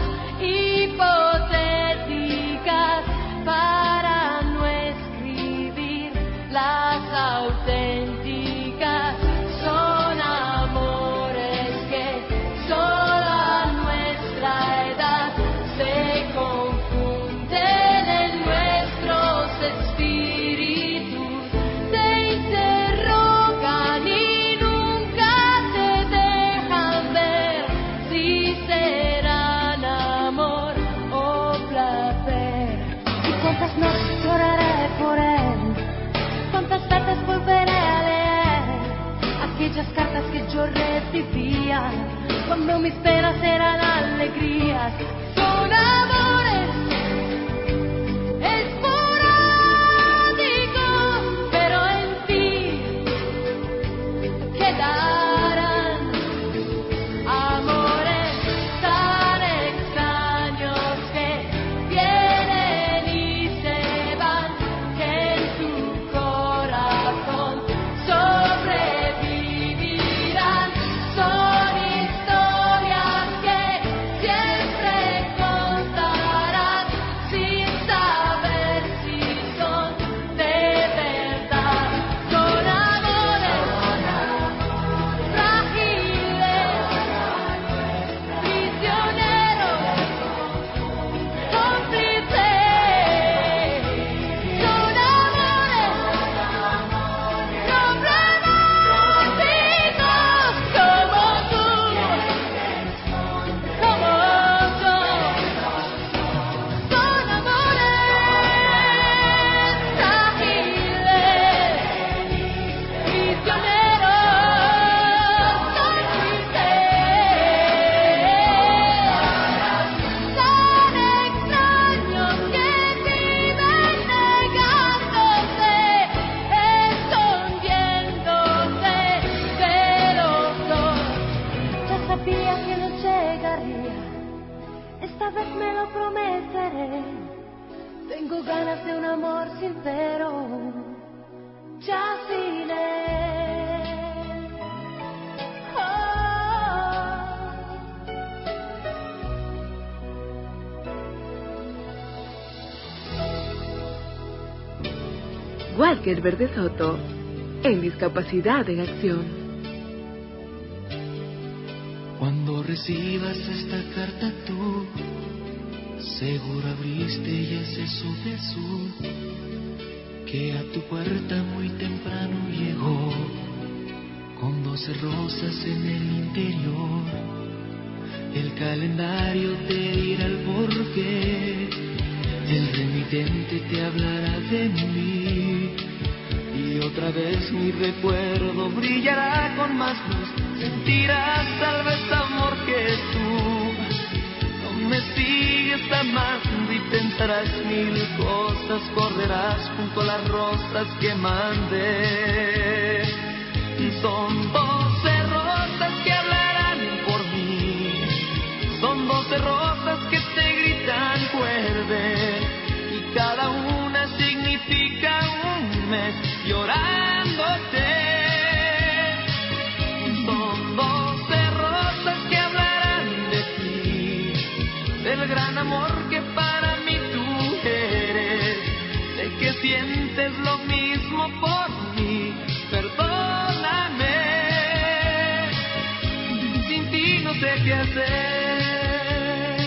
hipotéticas para no escribir las auténticas. Son amores que solo a nuestra edad se confunden en nuestros espíritus, se interrogan y nunca te dejan ver si serán amor o placer. Y cuántas noches lloraré por él, cuántas veces volveré a leer aquellas cartas que yo recibía cuando mis penas eran alegrías. Son amores esporádicos, pero en ti quedarán amores tan extraños que vienen y se van, que en tu corazón sobrevivirán. Son historias que siempre contarás sin saber igual que el Verde Soto, en Discapacidad en Acción. Cuando recibas esta carta tú, seguro abriste ya ese sobre azul, que a tu puerta muy temprano llegó, con doce rosas en el interior. El calendario te dirá el porqué, el remitente te hablará de mí, y otra vez mi recuerdo brillará con más luz. Sentirás tal vez amor que tú no me sigues amando y pensarás mil cosas, correrás junto a las rosas que mandé. Son doce rosas que hablarán por mí, son doce rosas que te gritan vuelve, y cada una significa un mes llorándote. Son doce rosas que hablarán de ti, del gran amor que para mí tú eres. Sé que sientes lo mismo por mí, perdóname, sin ti no sé qué hacer.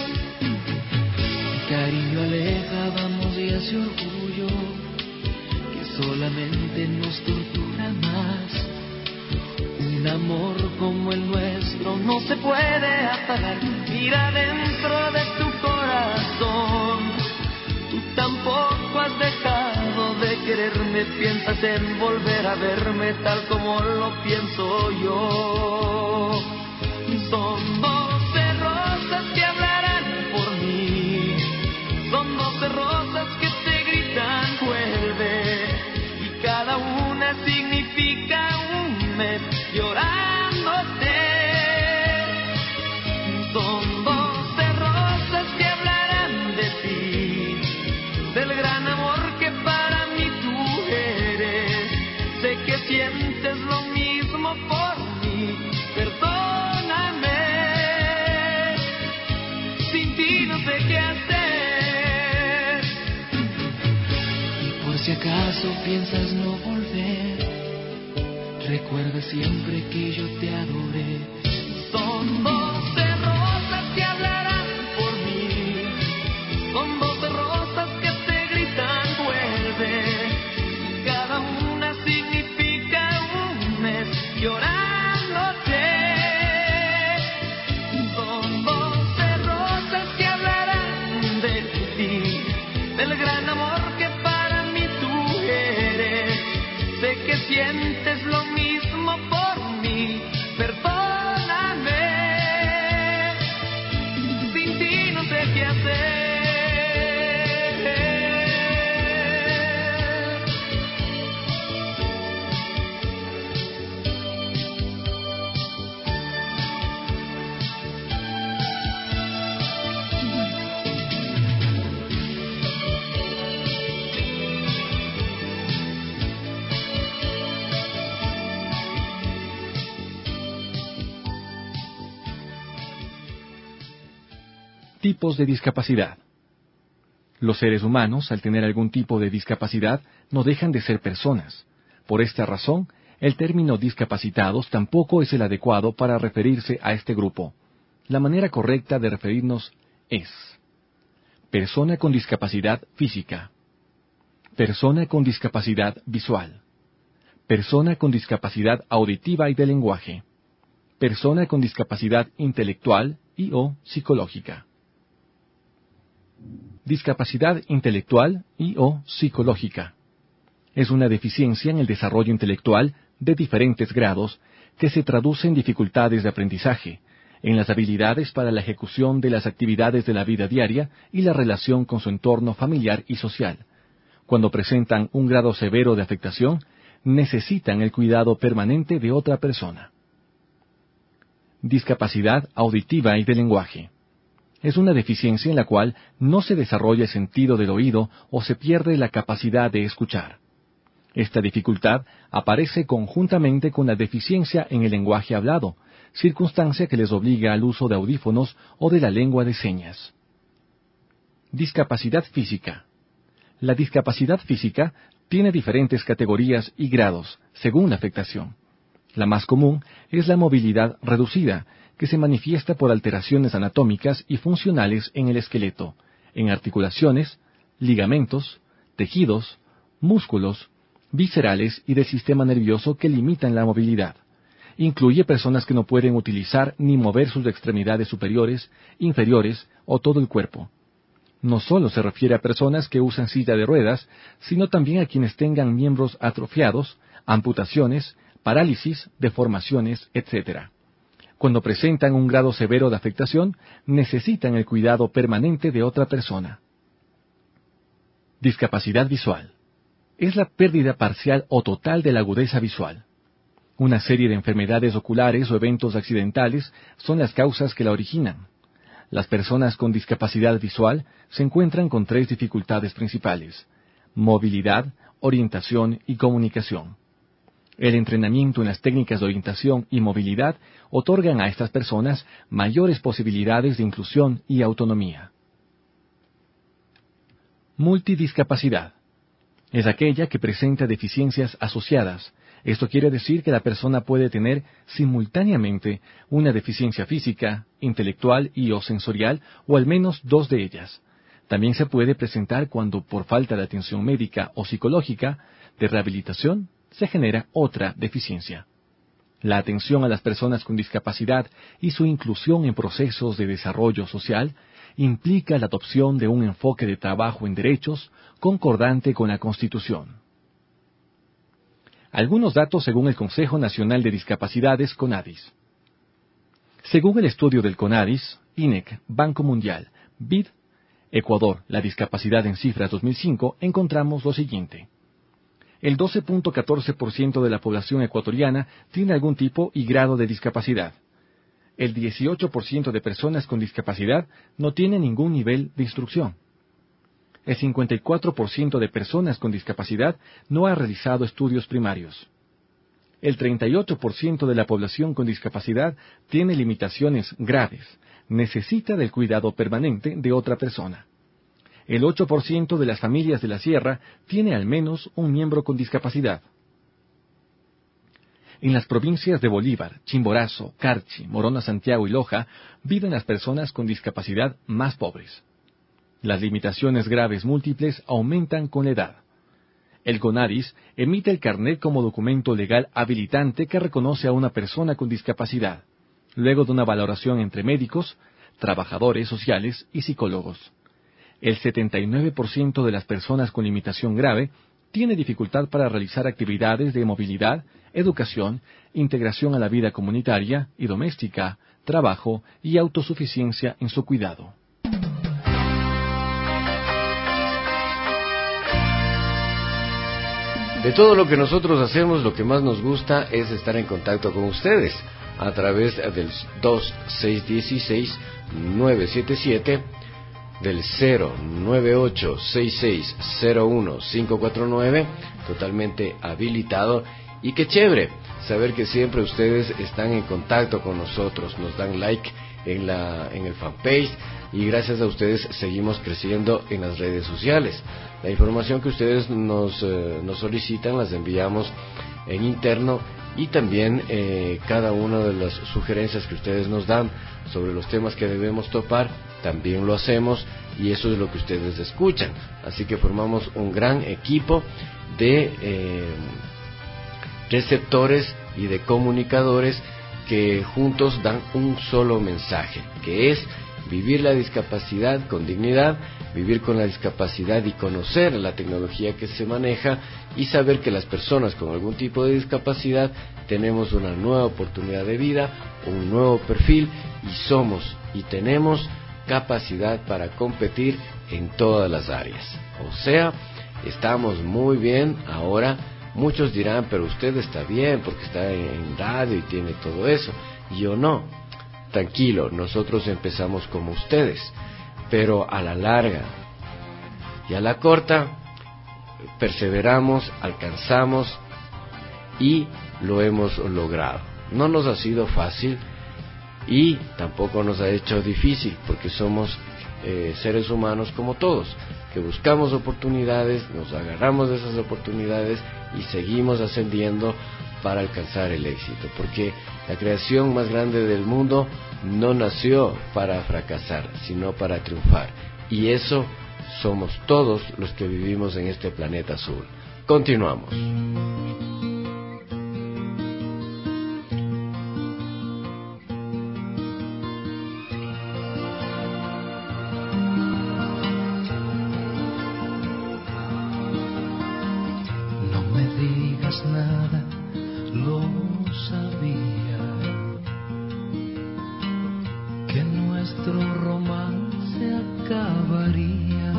Cariño aleja, vamos y hace orgullo, que solamente nos tortura más. Un amor como el nuestro no se puede apagar. Mira dentro de tu corazón, tú tampoco has dejado de quererme. Piensas en volver a verme tal como lo pienso yo. Son doce rosas que hablarán por mí, son doce rosas que te gritan vuelve, y cada una significa un mes llorándote. Son doce rosas que hablarán de ti, del gran amor que para mí tú eres. Sé que sientes lo mismo por mí, perdóname, sin ti no sé qué hacer. Y por si acaso piensas no volver, recuerda siempre que yo te adoré. Son doce rosas que hablarán por mí, son doce rosas que te gritan vuelve, y cada una significa un mes llorándote. Son doce rosas que hablarán de ti, del gran amor que para mí tú eres. Sé que sientes lo mismo por mí, perdóname, sin ti no sé qué hacer. Tipos de discapacidad. Los seres humanos, al tener algún tipo de discapacidad, no dejan de ser personas. Por esta razón, el término discapacitados tampoco es el adecuado para referirse a este grupo. La manera correcta de referirnos es: persona con discapacidad física, persona con discapacidad visual, persona con discapacidad auditiva y de lenguaje, persona con discapacidad intelectual y o psicológica. Discapacidad intelectual y o psicológica. Es una deficiencia en el desarrollo intelectual de diferentes grados que se traduce en dificultades de aprendizaje, en las habilidades para la ejecución de las actividades de la vida diaria y la relación con su entorno familiar y social. Cuando presentan un grado severo de afectación, necesitan el cuidado permanente de otra persona. Discapacidad auditiva y de lenguaje. Es una deficiencia en la cual no se desarrolla el sentido del oído o se pierde la capacidad de escuchar. Esta dificultad aparece conjuntamente con la deficiencia en el lenguaje hablado, circunstancia que les obliga al uso de audífonos o de la lengua de señas. Discapacidad física. La discapacidad física tiene diferentes categorías y grados, según la afectación. La más común es la movilidad reducida, que se manifiesta por alteraciones anatómicas y funcionales en el esqueleto, en articulaciones, ligamentos, tejidos, músculos, viscerales y del sistema nervioso que limitan la movilidad. Incluye personas que no pueden utilizar ni mover sus extremidades superiores, inferiores o todo el cuerpo. No solo se refiere a personas que usan silla de ruedas, sino también a quienes tengan miembros atrofiados, amputaciones, parálisis, deformaciones, etcétera. Cuando presentan un grado severo de afectación, necesitan el cuidado permanente de otra persona. Discapacidad visual. Es la pérdida parcial o total de la agudeza visual. Una serie de enfermedades oculares o eventos accidentales son las causas que la originan. Las personas con discapacidad visual se encuentran con tres dificultades principales: movilidad, orientación y comunicación. El entrenamiento en las técnicas de orientación y movilidad otorgan a estas personas mayores posibilidades de inclusión y autonomía. Multidiscapacidad. Es aquella que presenta deficiencias asociadas. Esto quiere decir que la persona puede tener simultáneamente una deficiencia física, intelectual y o sensorial, o al menos dos de ellas. También se puede presentar cuando, por falta de atención médica o psicológica, de rehabilitación, se genera otra deficiencia. La atención a las personas con discapacidad y su inclusión en procesos de desarrollo social implica la adopción de un enfoque de trabajo en derechos concordante con la Constitución. Algunos datos según el Consejo Nacional de Discapacidades CONADIS. Según el estudio del CONADIS, I N E C, Banco Mundial, B I D, Ecuador, la discapacidad en cifras dos mil cinco, encontramos lo siguiente. El doce punto catorce por ciento de la población ecuatoriana tiene algún tipo y grado de discapacidad. El dieciocho por ciento de personas con discapacidad no tiene ningún nivel de instrucción. El cincuenta y cuatro por ciento de personas con discapacidad no ha realizado estudios primarios. El treinta y ocho por ciento de la población con discapacidad tiene limitaciones graves, necesita del cuidado permanente de otra persona. El ocho por ciento de las familias de la sierra tiene al menos un miembro con discapacidad. En las provincias de Bolívar, Chimborazo, Carchi, Morona Santiago y Loja viven las personas con discapacidad más pobres. Las limitaciones graves múltiples aumentan con la edad. El CONADIS emite el carnet como documento legal habilitante que reconoce a una persona con discapacidad, luego de una valoración entre médicos, trabajadores sociales y psicólogos. El setenta y nueve por ciento de las personas con limitación grave tiene dificultad para realizar actividades de movilidad, educación, integración a la vida comunitaria y doméstica, trabajo y autosuficiencia en su cuidado. De todo lo que nosotros hacemos, lo que más nos gusta es estar en contacto con ustedes a través del dos seis uno seis nueve siete siete, del cero nueve ocho seis seis cero uno cinco cuatro nueve, totalmente habilitado. Y qué chévere saber que siempre ustedes están en contacto con nosotros, nos dan like en la en el fanpage y gracias a ustedes seguimos creciendo en las redes sociales. La información que ustedes nos, eh, nos solicitan las enviamos en interno y también eh, cada una de las sugerencias que ustedes nos dan sobre los temas que debemos topar, también lo hacemos y eso es lo que ustedes escuchan. Así que formamos un gran equipo de eh, receptores y de comunicadores que juntos dan un solo mensaje, que es vivir la discapacidad con dignidad, vivir con la discapacidad y conocer la tecnología que se maneja y saber que las personas con algún tipo de discapacidad tenemos una nueva oportunidad de vida, un nuevo perfil y somos y tenemos capacidad para competir en todas las áreas. O sea, estamos muy bien ahora. Muchos dirán, pero usted está bien porque está en radio y tiene todo eso. Yo no. Tranquilo, nosotros empezamos como ustedes, pero a la larga y a la corta perseveramos, alcanzamos y lo hemos logrado. No nos ha sido fácil y tampoco nos ha hecho difícil porque somos eh, seres humanos como todos, que buscamos oportunidades, nos agarramos de esas oportunidades y seguimos ascendiendo para alcanzar el éxito, porque la creación más grande del mundo no nació para fracasar, sino para triunfar, y eso somos todos los que vivimos en este planeta azul. Continuamos. Nada, lo sabía, que nuestro romance acabaría.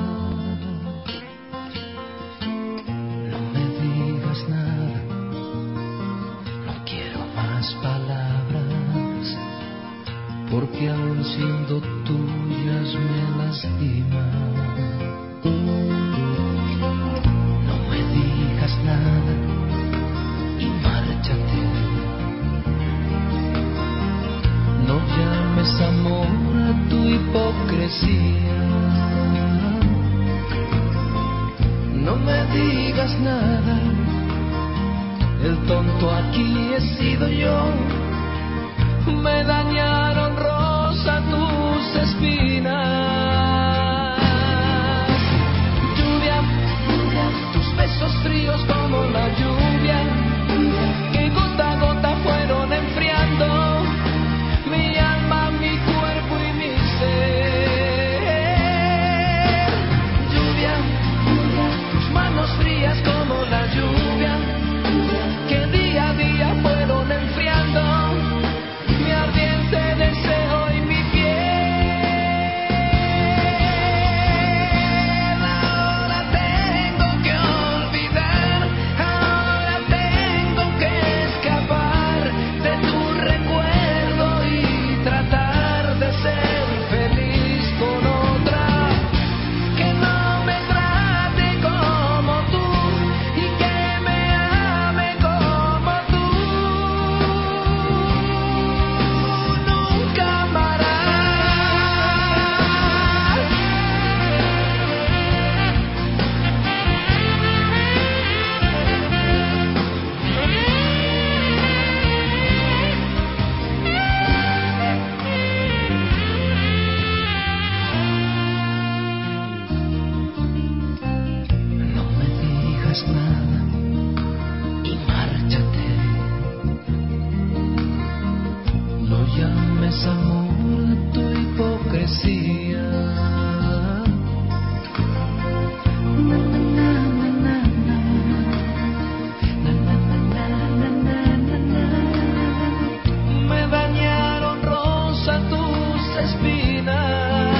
No me digas nada, no quiero más palabras, porque aún siendo tuyas me lastiman. No me digas nada y márchate. No llames amor a tu hipocresía. No me digas nada, el tonto aquí he sido yo. Me dañaron, rosa, tus espinas. Lluvia, tus besos fríos como la lluvia, que gota a gota fueron enfriando mi alma, mi cuerpo y mi ser. Lluvia, tus manos frías como la lluvia, que día a día fueron enfriando mi ardiente deseo y mi piel. Ahora tengo que olvidar, ahora tengo que escapar de tu recuerdo y tratar de ser feliz con otra, que no me trate como tú y que me ame como tú. Nunca amarás. No me digas nada y márchate. No llames amor a tu hipocresía. Na, na, na, na, na. Na, na, na, na, na, na, na. Me dañaron, rosa, tus espinas.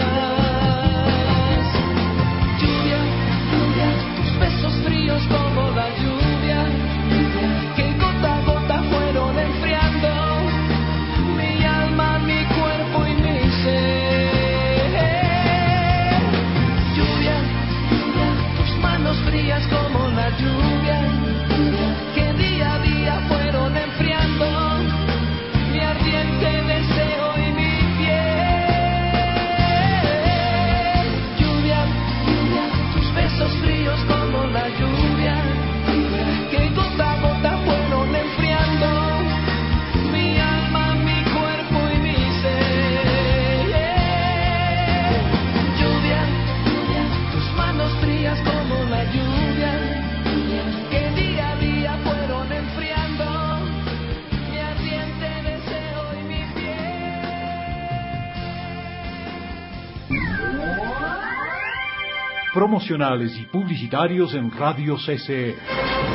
Lluvia, lluvia, tus besos fríos como la lluvia, que gota a gota fueron enfriando mi alma, mi cuerpo y mi ser. Lluvia, lluvia, tus manos frías como la lluvia, que día a día fueron enfriando mi ardiente deseo y mi piel. Lluvia, lluvia, tus besos fríos como la lluvia, que gota a gota fueron enfriando mi alma, mi cuerpo y mi ser. Lluvia, lluvia, tus manos frías como la lluvia, que día a día fueron enfriando mi ardiente deseo y mi Promocionales y publicitarios en Radio C C E.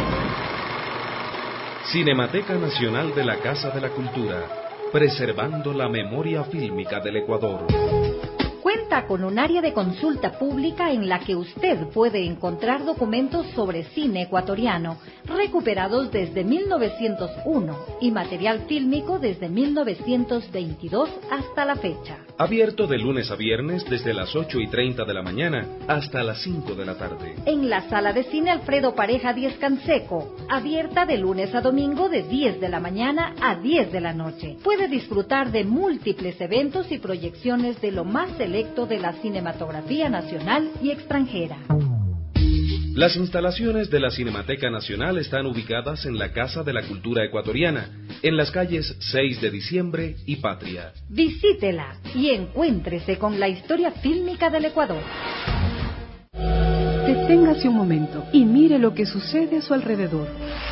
Cinemateca Nacional de la Casa de la Cultura, preservando la memoria fílmica del Ecuador. Cuenta con un área de consulta pública en la que usted puede encontrar documentos sobre cine ecuatoriano recuperados desde mil novecientos uno y material fílmico desde mil novecientos veintidós hasta la fecha. Abierto de lunes a viernes desde las ocho y treinta de la mañana hasta las cinco de la tarde. En la sala de cine Alfredo Pareja Diez Canseco, abierta de lunes a domingo de diez de la mañana a diez de la noche. Puede disfrutar de múltiples eventos y proyecciones de lo más selecto producto de la cinematografía nacional y extranjera. Las instalaciones de la Cinemateca Nacional están ubicadas en la Casa de la Cultura Ecuatoriana, en las calles seis de diciembre y Patria. Visítela y encuéntrese con la historia fílmica del Ecuador. Deténgase un momento y mire lo que sucede a su alrededor.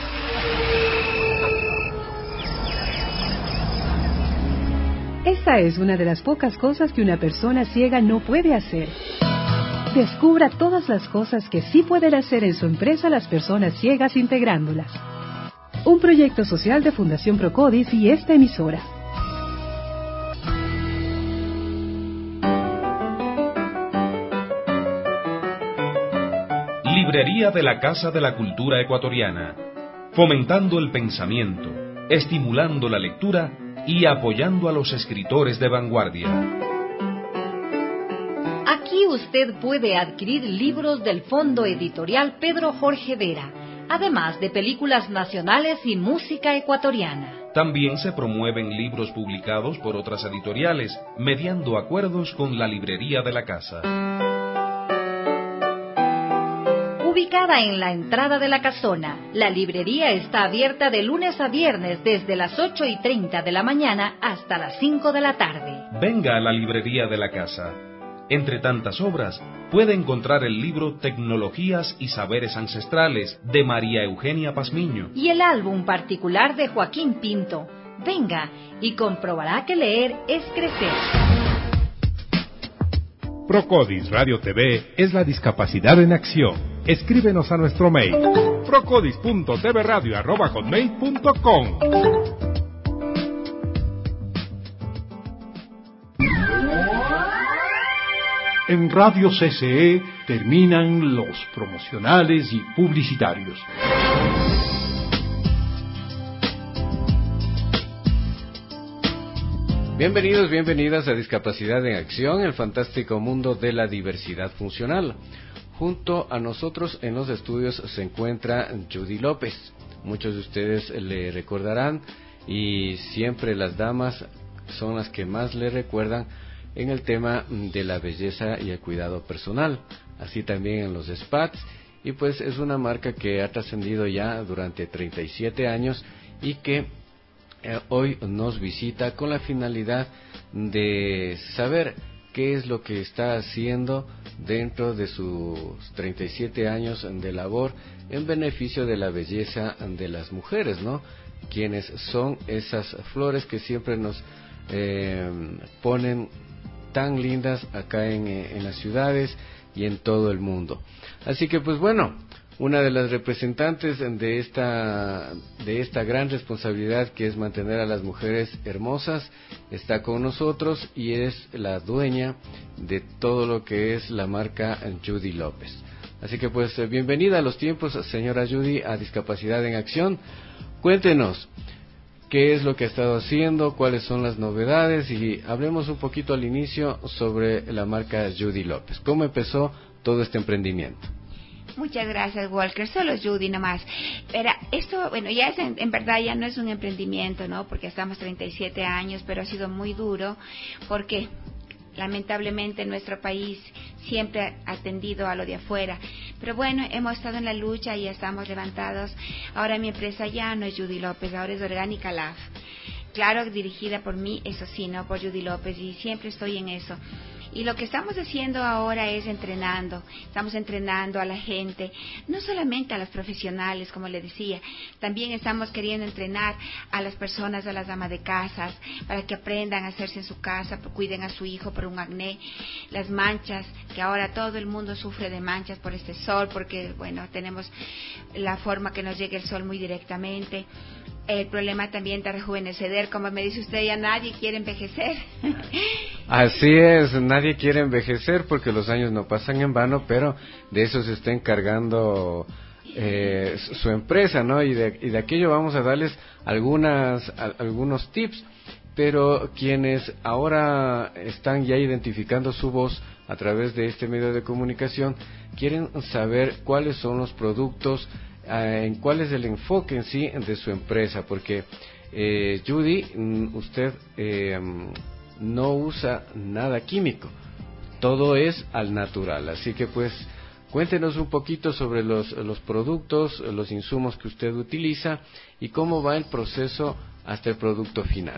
Esa es una de las pocas cosas que una persona ciega no puede hacer. Descubra todas las cosas que sí pueden hacer en su empresa las personas ciegas integrándolas. Un proyecto social de Fundación Procodis y esta emisora. Librería de la Casa de la Cultura Ecuatoriana, fomentando el pensamiento, estimulando la lectura y apoyando a los escritores de vanguardia. Aquí usted puede adquirir libros del Fondo Editorial Pedro Jorge Vera, además de películas nacionales y música ecuatoriana. También se promueven libros publicados por otras editoriales, mediando acuerdos con la librería de la casa. Ubicada en la entrada de la casona, la librería está abierta de lunes a viernes desde las ocho y treinta de la mañana hasta las cinco de la tarde. Venga a la librería de la casa. Entre tantas obras, puede encontrar el libro Tecnologías y Saberes Ancestrales, de María Eugenia Pazmiño. Y el álbum particular de Joaquín Pinto. Venga y comprobará que leer es crecer. Procodis Radio T V es la discapacidad en acción. Escríbenos a nuestro mail procodis punto t v radio arroba hotmail punto com. En Radio C C E terminan los promocionales y publicitarios. Bienvenidos, bienvenidas a Discapacidad en Acción, el fantástico mundo de la diversidad funcional. Junto a nosotros en los estudios se encuentra Judy López. Muchos de ustedes le recordarán y siempre las damas son las que más le recuerdan en el tema de la belleza y el cuidado personal, así también en los spas, y pues es una marca que ha trascendido ya durante treinta y siete años y que eh, hoy nos visita con la finalidad de saber qué es lo que está haciendo dentro de sus treinta y siete años de labor en beneficio de la belleza de las mujeres, ¿no? Quienes son esas flores que siempre nos eh, ponen tan lindas acá en, en las ciudades y en todo el mundo. Así que pues bueno, una de las representantes de esta de esta gran responsabilidad que es mantener a las mujeres hermosas está con nosotros y es la dueña de todo lo que es la marca Judy López. Así que pues bienvenida a los tiempos, señora Judy, a Discapacidad en Acción. Cuéntenos qué es lo que ha estado haciendo, cuáles son las novedades y hablemos un poquito al inicio sobre la marca Judy López. ¿Cómo empezó todo este emprendimiento? Muchas gracias, Walker. Solo Judy nomás. Pero esto, bueno, ya es en, en verdad ya no es un emprendimiento, ¿no? Porque estamos treinta y siete años, pero ha sido muy duro porque lamentablemente nuestro país siempre ha atendido a lo de afuera. Pero bueno, hemos estado en la lucha y estamos levantados. Ahora mi empresa ya no es Judy López, ahora es Orgánica Love. Claro, dirigida por mí, eso sí, no por Judy López, y siempre estoy en eso. Y lo que estamos haciendo ahora es entrenando, estamos entrenando a la gente, no solamente a los profesionales, como le decía, también estamos queriendo entrenar a las personas, a las amas de casas, para que aprendan a hacerse en su casa, cuiden a su hijo por un acné, las manchas, que ahora todo el mundo sufre de manchas por este sol, porque, bueno, tenemos la forma que nos llegue el sol muy directamente. El problema también de rejuvenecer, como me dice usted, ya nadie quiere envejecer. Así es, nadie quiere envejecer porque los años no pasan en vano, pero de eso se está encargando eh, su empresa, ¿no? Y de, y de aquello vamos a darles algunas a, algunos tips, pero quienes ahora están ya identificando su voz a través de este medio de comunicación quieren saber cuáles son los productos, en cuál es el enfoque en sí de su empresa, porque eh, Judy, usted eh, no usa nada químico, todo es al natural. Así que pues cuéntenos un poquito sobre los, los productos, los insumos que usted utiliza y cómo va el proceso hasta el producto final.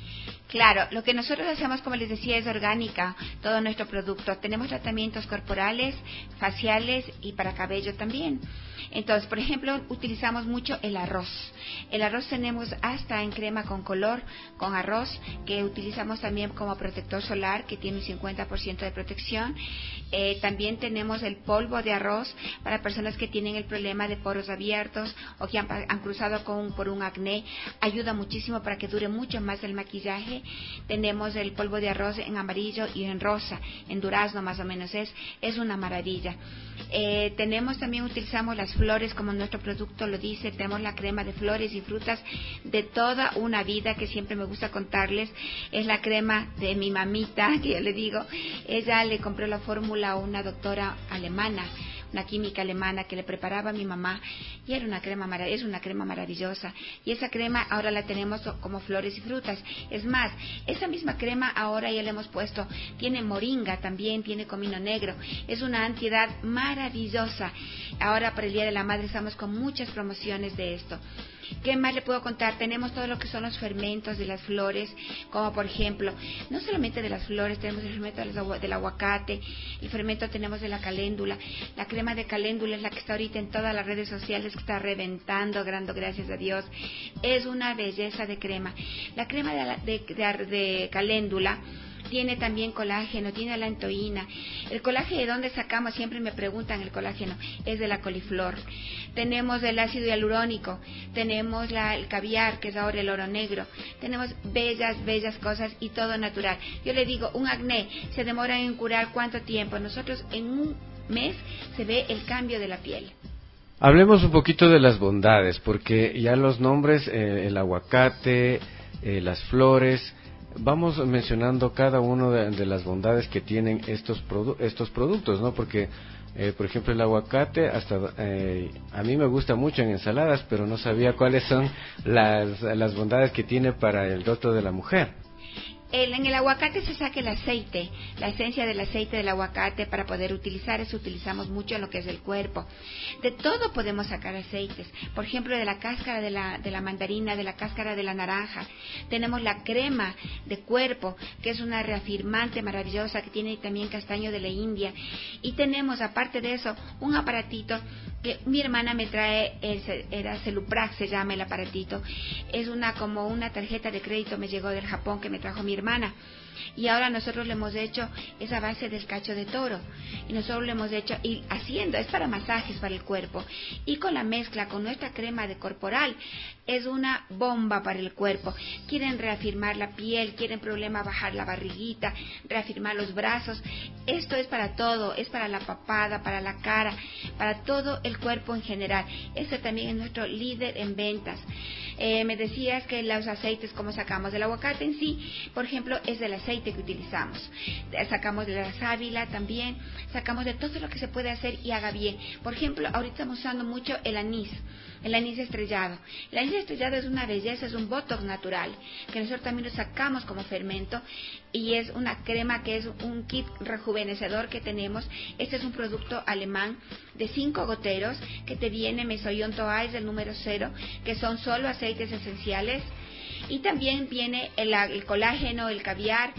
Claro, lo que nosotros hacemos, como les decía, es orgánica, todo nuestro producto. Tenemos tratamientos corporales, faciales y para cabello también. Entonces, por ejemplo, utilizamos mucho el arroz. El arroz tenemos hasta en crema con color, con arroz, que utilizamos también como protector solar, que tiene un cincuenta por ciento de protección. Eh, también tenemos el polvo de arroz para personas que tienen el problema de poros abiertos o que han, han cruzado con, por un acné. Ayuda muchísimo para que dure mucho más el maquillaje. Tenemos el polvo de arroz en amarillo y en rosa, en durazno más o menos, es, es una maravilla. Eh, tenemos también, utilizamos las flores como nuestro producto lo dice, tenemos la crema de flores y frutas de toda una vida que siempre me gusta contarles, es la crema de mi mamita, que yo le digo, ella le compró la fórmula a una doctora alemana, una química alemana que le preparaba a mi mamá y era una crema marav- es una crema maravillosa y esa crema ahora la tenemos como flores y frutas. Es más, esa misma crema ahora ya le hemos puesto, tiene moringa también, tiene comino negro, es una antiedad maravillosa. Ahora para el Día de la Madre estamos con muchas promociones de esto. ¿Qué más le puedo contar? Tenemos todo lo que son los fermentos de las flores, como por ejemplo, no solamente de las flores, tenemos el fermento del, agu- del aguacate, el fermento tenemos de la caléndula, la crema de caléndula es la que está ahorita en todas las redes sociales, que está reventando, grande, gracias a Dios, es una belleza de crema. La crema de, la, de, de, de caléndula tiene también colágeno, tiene alantoína. El colágeno, ¿de dónde sacamos? Siempre me preguntan el colágeno, es de la coliflor. Tenemos el ácido hialurónico, tenemos la, el caviar, que es ahora el oro negro. Tenemos bellas, bellas cosas y todo natural. Yo le digo, un acné se demora en curar ¿cuánto tiempo? Nosotros en un mes se ve el cambio de la piel. Hablemos un poquito de las bondades, porque ya los nombres, eh, el aguacate, eh, las flores, vamos mencionando cada uno de, de las bondades que tienen estos produ- estos productos, ¿no? Porque, eh, por ejemplo, el aguacate, hasta eh, a mí me gusta mucho en ensaladas, pero no sabía cuáles son las, las bondades que tiene para el rostro de la mujer. El, en el aguacate se saca el aceite, la esencia del aceite del aguacate para poder utilizar, eso utilizamos mucho en lo que es el cuerpo. De todo podemos sacar aceites, por ejemplo de la cáscara de la, de la mandarina, de la cáscara de la naranja. Tenemos la crema de cuerpo, que es una reafirmante maravillosa que tiene también castaño de la India. Y tenemos, aparte de eso, un aparatito que mi hermana me trae, el, era Celuprac, se llama el aparatito. Es una como una tarjeta de crédito, me llegó del Japón, que me trajo mi hermana, y ahora nosotros le hemos hecho esa base del cacho de toro y nosotros le hemos hecho y haciendo, es para masajes para el cuerpo y con la mezcla con nuestra crema de corporal es una bomba para el cuerpo. Quieren reafirmar la piel, quieren problema bajar la barriguita, reafirmar los brazos, esto es para todo, es para la papada, para la cara, para todo el cuerpo en general. Este también es nuestro líder en ventas. Eh, me decías que los aceites, ¿cómo sacamos? Del aguacate en sí, por ejemplo, es del aceite que utilizamos. Sacamos de la sábila también, sacamos de todo lo que se puede hacer y haga bien. Por ejemplo, ahorita estamos usando mucho el anís, el anís estrellado. El anís estrellado es una belleza, es un botox natural, que nosotros también lo sacamos como fermento y es una crema que es un kit rejuvenecedor que tenemos. Este es un producto alemán de cinco goteros que te viene Mesoionto A, es el número cero, que son solo aceites esenciales. Y también viene el, el colágeno, el caviar,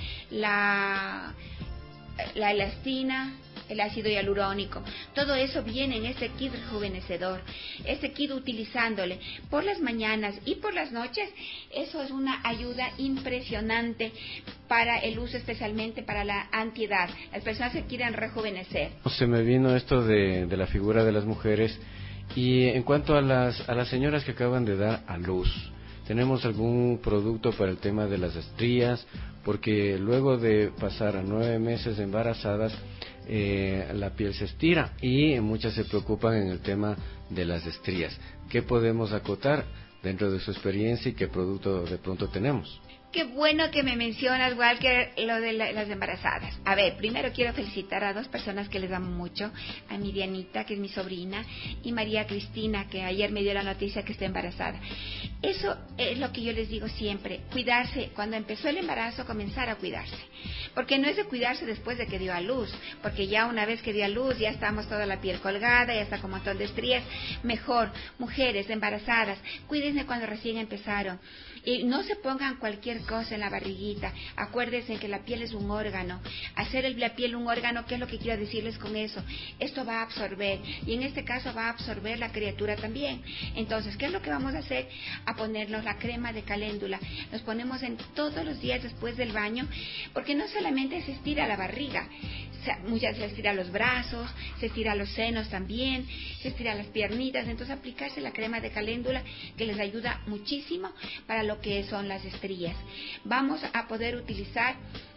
la, la elastina, el ácido hialurónico. Todo eso viene en este kit rejuvenecedor. Este kit utilizándole por las mañanas y por las noches, eso es una ayuda impresionante para el uso, especialmente para la antiedad. Las personas que quieren rejuvenecer. Se me vino esto de, de la figura de las mujeres y en cuanto a las, a las señoras que acaban de dar a luz, ¿tenemos algún producto para el tema de las estrías? Porque luego de pasar a nueve meses embarazadas, eh, la piel se estira y muchas se preocupan en el tema de las estrías. ¿Qué podemos acotar dentro de su experiencia y qué producto de pronto tenemos? Qué bueno que me mencionas, Walker, lo de la, las embarazadas. A ver, primero quiero felicitar a dos personas que les amo mucho, a mi Dianita, que es mi sobrina, y María Cristina, que ayer me dio la noticia que está embarazada. Eso es lo que yo les digo siempre, cuidarse. Cuando empezó el embarazo, comenzar a cuidarse. Porque no es de cuidarse después de que dio a luz, porque ya una vez que dio a luz, ya estamos toda la piel colgada, ya está con un montón de estrías. Mejor, mujeres embarazadas, cuídense cuando recién empezaron. Y no se pongan cualquier cosa en la barriguita. Acuérdense que la piel es un órgano. Hacer el, la piel un órgano, ¿qué es lo que quiero decirles con eso? Esto va a absorber, y en este caso va a absorber la criatura también. Entonces, ¿qué es lo que vamos a hacer? A ponernos la crema de caléndula. Nos ponemos en todos los días después del baño, porque no solamente se estira la barriga, muchas se estira los brazos, se estira los senos también, se estira las piernitas. Entonces, aplicarse la crema de caléndula, que les ayuda muchísimo para lo que son las estrías. Vamos a poder utilizar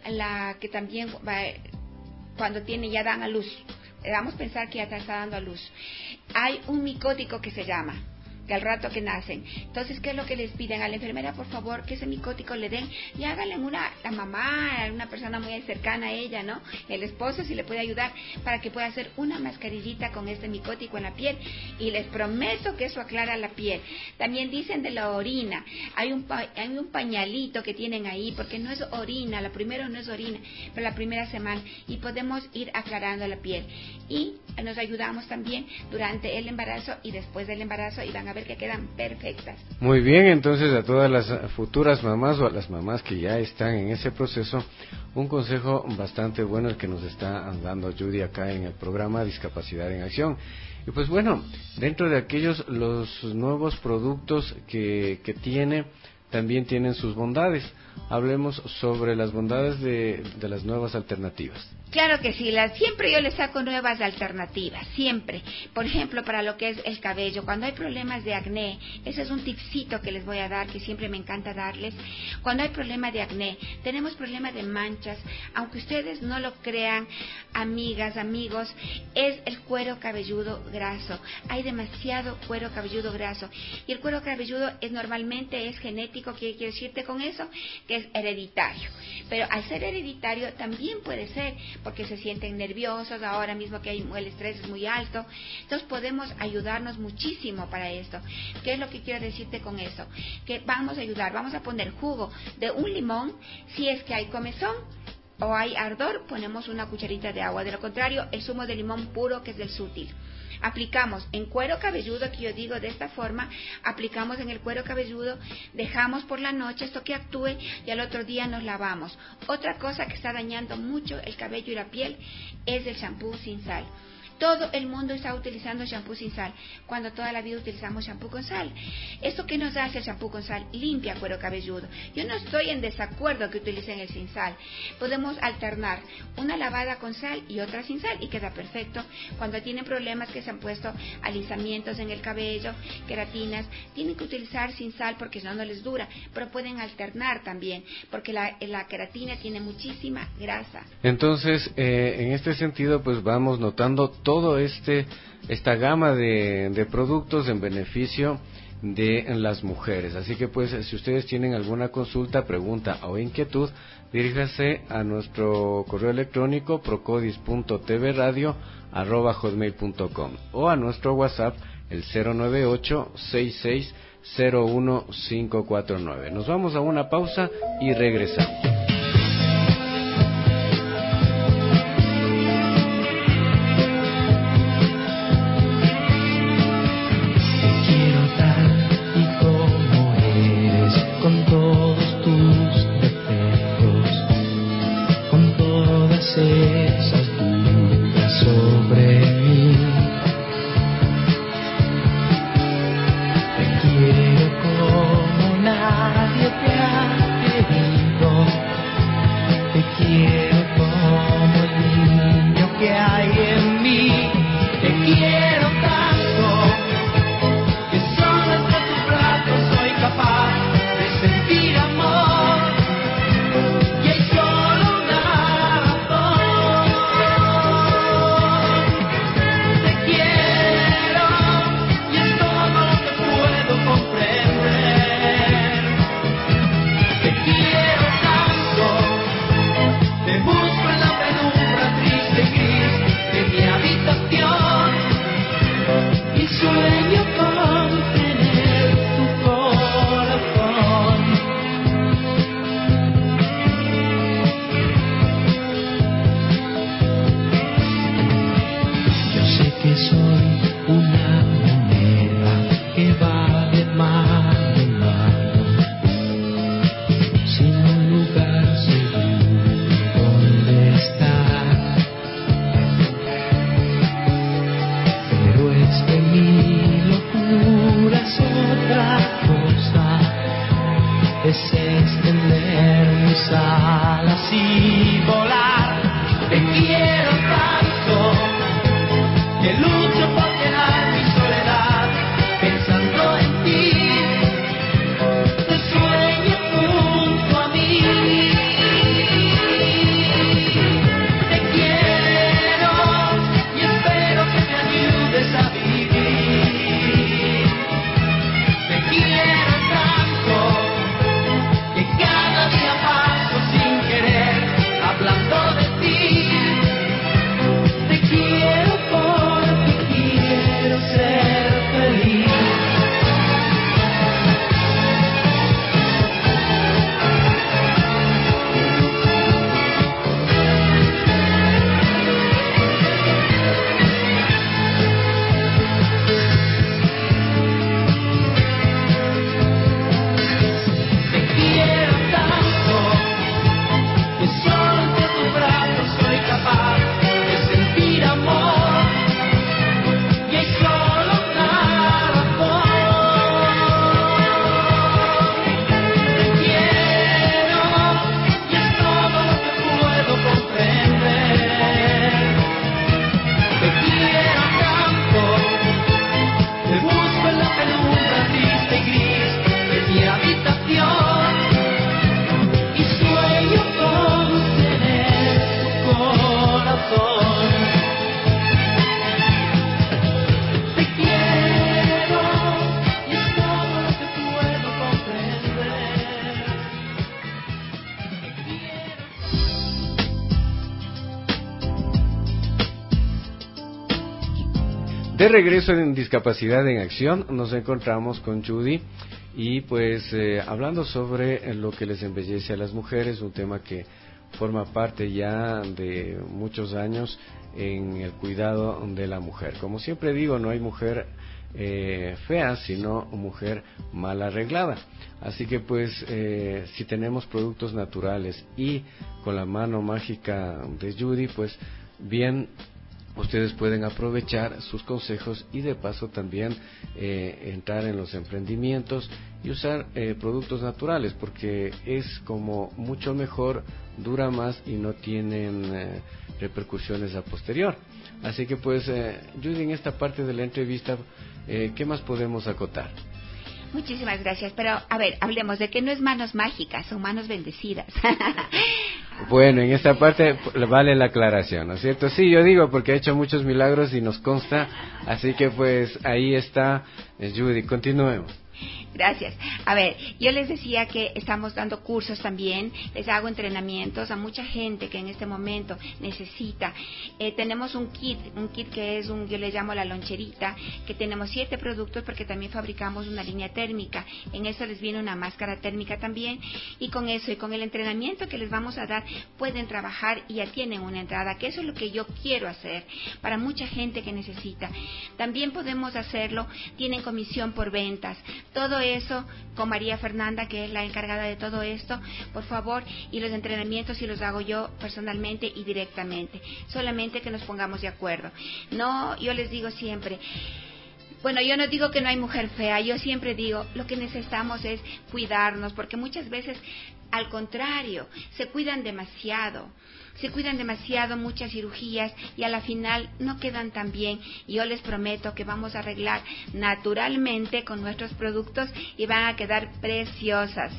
la que también va, cuando tiene ya dan a luz, vamos a pensar que ya está dando a luz. Hay un micótico que se llama, que al rato que nacen. Entonces, ¿qué es lo que les piden a la enfermera? Por favor, que ese micótico le den y háganle una, la mamá, una persona muy cercana a ella, ¿no? El esposo, si le puede ayudar, para que pueda hacer una mascarillita con este micótico en la piel, y les prometo que eso aclara la piel. También dicen de la orina, hay un, pa, hay un pañalito que tienen ahí, porque no es orina, la primera no es orina, pero la primera semana, y podemos ir aclarando la piel. Y nos ayudamos también durante el embarazo y después del embarazo, y van a ver que quedan perfectas. Muy bien, entonces a todas las futuras mamás o a las mamás que ya están en ese proceso, un consejo bastante bueno el que nos está dando Judy acá en el programa Discapacidad en Acción. Y pues bueno, dentro de aquellos los nuevos productos que, que tiene, también tienen sus bondades. Hablemos sobre las bondades de, de las nuevas alternativas. Claro que sí, la, siempre yo les saco nuevas alternativas, siempre. Por ejemplo, para lo que es el cabello, cuando hay problemas de acné, ese es un tipcito que les voy a dar, que siempre me encanta darles. Cuando hay problema de acné, tenemos problemas de manchas, aunque ustedes no lo crean, amigas, amigos, es el cuero cabelludo graso. Hay demasiado cuero cabelludo graso, y el cuero cabelludo es normalmente es genético. ¿Qué quiero decirte con eso? Que es hereditario. Pero al ser hereditario también puede ser porque se sienten nerviosos ahora mismo, que hay, el estrés es muy alto. Entonces podemos ayudarnos muchísimo para esto. ¿Qué es lo que quiero decirte con eso? Que vamos a ayudar, vamos a poner jugo de un limón. Si es que hay comezón o hay ardor, ponemos una cucharita de agua. De lo contrario, el zumo de limón puro, que es del Sutil. Aplicamos en cuero cabelludo, que yo digo de esta forma, aplicamos en el cuero cabelludo, dejamos por la noche esto que actúe, y al otro día nos lavamos. Otra cosa que está dañando mucho el cabello y la piel es el shampoo sin sal. Todo el mundo está utilizando shampoo sin sal, cuando toda la vida utilizamos shampoo con sal. ¿Esto qué nos hace el shampoo con sal? Limpia cuero cabelludo. Yo no estoy en desacuerdo que utilicen el sin sal. Podemos alternar una lavada con sal y otra sin sal, y queda perfecto. Cuando tienen problemas que se han puesto alisamientos en el cabello, queratinas, tienen que utilizar sin sal porque si no, no les dura. Pero pueden alternar también, porque la, la queratina tiene muchísima grasa. Entonces, eh, en este sentido, pues vamos notando todo todo este esta gama de, de productos en beneficio de las mujeres. Así que pues si ustedes tienen alguna consulta, pregunta o inquietud, diríjase a nuestro correo electrónico procodis punto tvradio arroba hotmail punto com o a nuestro WhatsApp el cero nueve ocho seis seis cero uno cinco cuatro nueve. Nos vamos a una pausa y regresamos. Esas dudas sobre mí, te quiero como nadie te ha querido, te quiero como el niño que hay en mí, te quiero tanto que solo entre tus brazos soy capaz de sentir amor. Te De regreso en Discapacidad en Acción, nos encontramos con Judy y pues eh, hablando sobre lo que les embellece a las mujeres, un tema que forma parte ya de muchos años en el cuidado de la mujer. Como siempre digo, no hay mujer eh, fea, sino mujer mal arreglada. Así que pues eh, si tenemos productos naturales y con la mano mágica de Judy, pues bien, ustedes pueden aprovechar sus consejos y de paso también eh, entrar en los emprendimientos y usar eh, productos naturales, porque es como mucho mejor, dura más y no tienen eh, repercusiones a posterior. Así que pues eh, Judy, en esta parte de la entrevista, eh, ¿qué más podemos acotar? Muchísimas gracias, pero a ver, hablemos de que no es manos mágicas, son manos bendecidas. Bueno, en esta parte vale la aclaración, ¿no es cierto? Sí, yo digo porque ha hecho muchos milagros y nos consta, así que pues ahí está Judy, continuemos. Gracias. A ver, yo les decía que estamos dando cursos también, les hago entrenamientos a mucha gente que en este momento necesita. Eh, tenemos un kit, un kit que es un, yo le llamo la loncherita, que tenemos siete productos porque también fabricamos una línea térmica. En eso les viene una máscara térmica también, y con eso y con el entrenamiento que les vamos a dar pueden trabajar y ya tienen una entrada, que eso es lo que yo quiero hacer para mucha gente que necesita. También podemos hacerlo, tienen comisión por ventas. Todo eso con María Fernanda, que es la encargada de todo esto, por favor, y los entrenamientos sí los hago yo personalmente y directamente, solamente que nos pongamos de acuerdo. No, yo les digo siempre, bueno, yo no digo que no hay mujer fea, yo siempre digo, lo que necesitamos es cuidarnos, porque muchas veces, al contrario, se cuidan demasiado. Se cuidan demasiado, muchas cirugías, y a la final no quedan tan bien. Y yo les prometo que vamos a arreglar naturalmente con nuestros productos y van a quedar preciosas.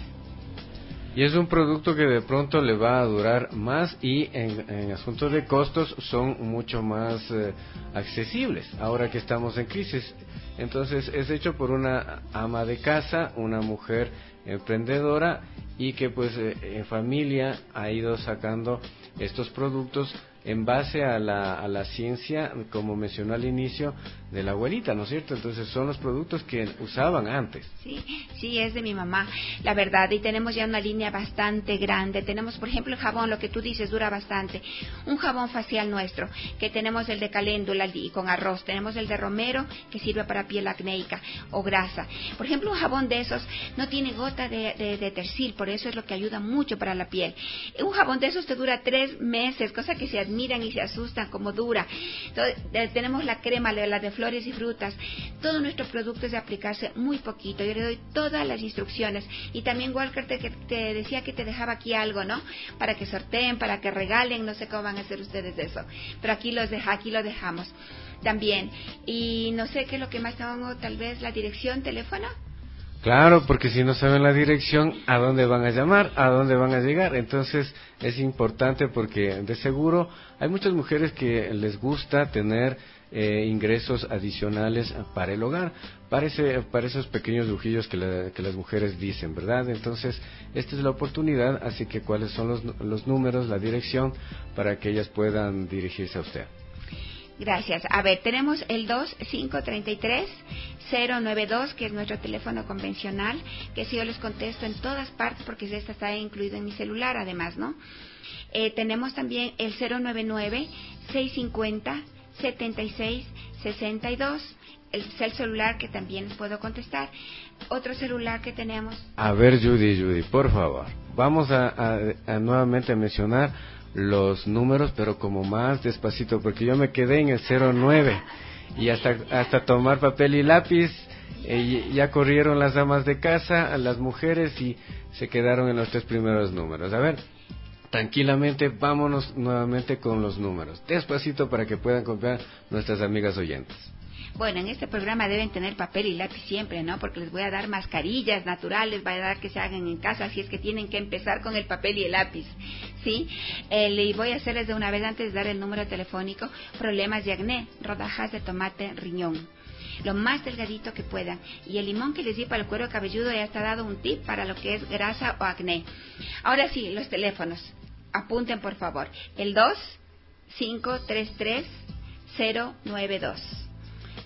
Y es un producto que de pronto le va a durar más y en, en asuntos de costos son mucho más eh, accesibles ahora que estamos en crisis. Entonces es hecho por una ama de casa, una mujer emprendedora y que pues eh, en familia ha ido sacando estos productos en base a la, a la ciencia, como mencionó al inicio, de la abuelita, ¿no es cierto? Entonces son los productos que usaban antes. Sí, sí, es de mi mamá, la verdad, y tenemos ya una línea bastante grande. Tenemos, por ejemplo, el jabón, lo que tú dices, dura bastante. Un jabón facial nuestro, que tenemos el de caléndula y con arroz. Tenemos el de romero, que sirve para piel acnéica o grasa. Por ejemplo, un jabón de esos no tiene gota de, de, de tersil, por eso es lo que ayuda mucho para la piel. Un jabón de esos te dura tres meses, cosa que se admiran y se asustan como dura. Entonces, eh, tenemos la crema, la de flores y frutas. Todo nuestro producto es de aplicarse muy poquito. Yo le doy todas las instrucciones. Y también, Walker, te, te decía que te dejaba aquí algo, ¿no? Para que sorteen, para que regalen, no sé cómo van a hacer ustedes eso. Pero aquí los deja, aquí lo dejamos también. Y no sé qué es lo que más tengo, tal vez la dirección, teléfono. Claro, porque si no saben la dirección, ¿a dónde van a llamar? ¿A dónde van a llegar? Entonces es importante porque de seguro hay muchas mujeres que les gusta tener eh, ingresos adicionales para el hogar, para, ese, para esos pequeños lujillos que, la, que las mujeres dicen, ¿verdad? Entonces esta es la oportunidad, así que cuáles son los, los números, la dirección, para que ellas puedan dirigirse a usted. Gracias. A ver, tenemos el dos cinco tres tres cero nueve dos, que es nuestro teléfono convencional, que si yo les contesto en todas partes, porque esta está incluido en mi celular, además, ¿no? Eh, tenemos también el cero nueve nueve seis cinco cero siete seis seis dos, el, el celular que también puedo contestar. Otro celular que tenemos. A ver, Judy, Judy, por favor, vamos a, a, a nuevamente mencionar los números, pero como más despacito, porque yo me quedé en el cero nueve y hasta hasta tomar papel y lápiz eh, ya corrieron las damas de casa, las mujeres, y se quedaron en los tres primeros números. A ver, tranquilamente, vámonos nuevamente con los números, despacito para que puedan copiar nuestras amigas oyentes. Bueno, en este programa deben tener papel y lápiz siempre, ¿no? Porque les voy a dar mascarillas naturales, voy a dar que se hagan en casa, así es que tienen que empezar con el papel y el lápiz, ¿sí? Eh, y voy a hacerles de una vez, antes de dar el número telefónico, problemas de acné, rodajas de tomate, riñón, lo más delgadito que puedan. Y el limón que les di para el cuero cabelludo ya está dado un tip para lo que es grasa o acné. Ahora sí, los teléfonos, apunten por favor, el dos cinco tres tres cero nueve dos.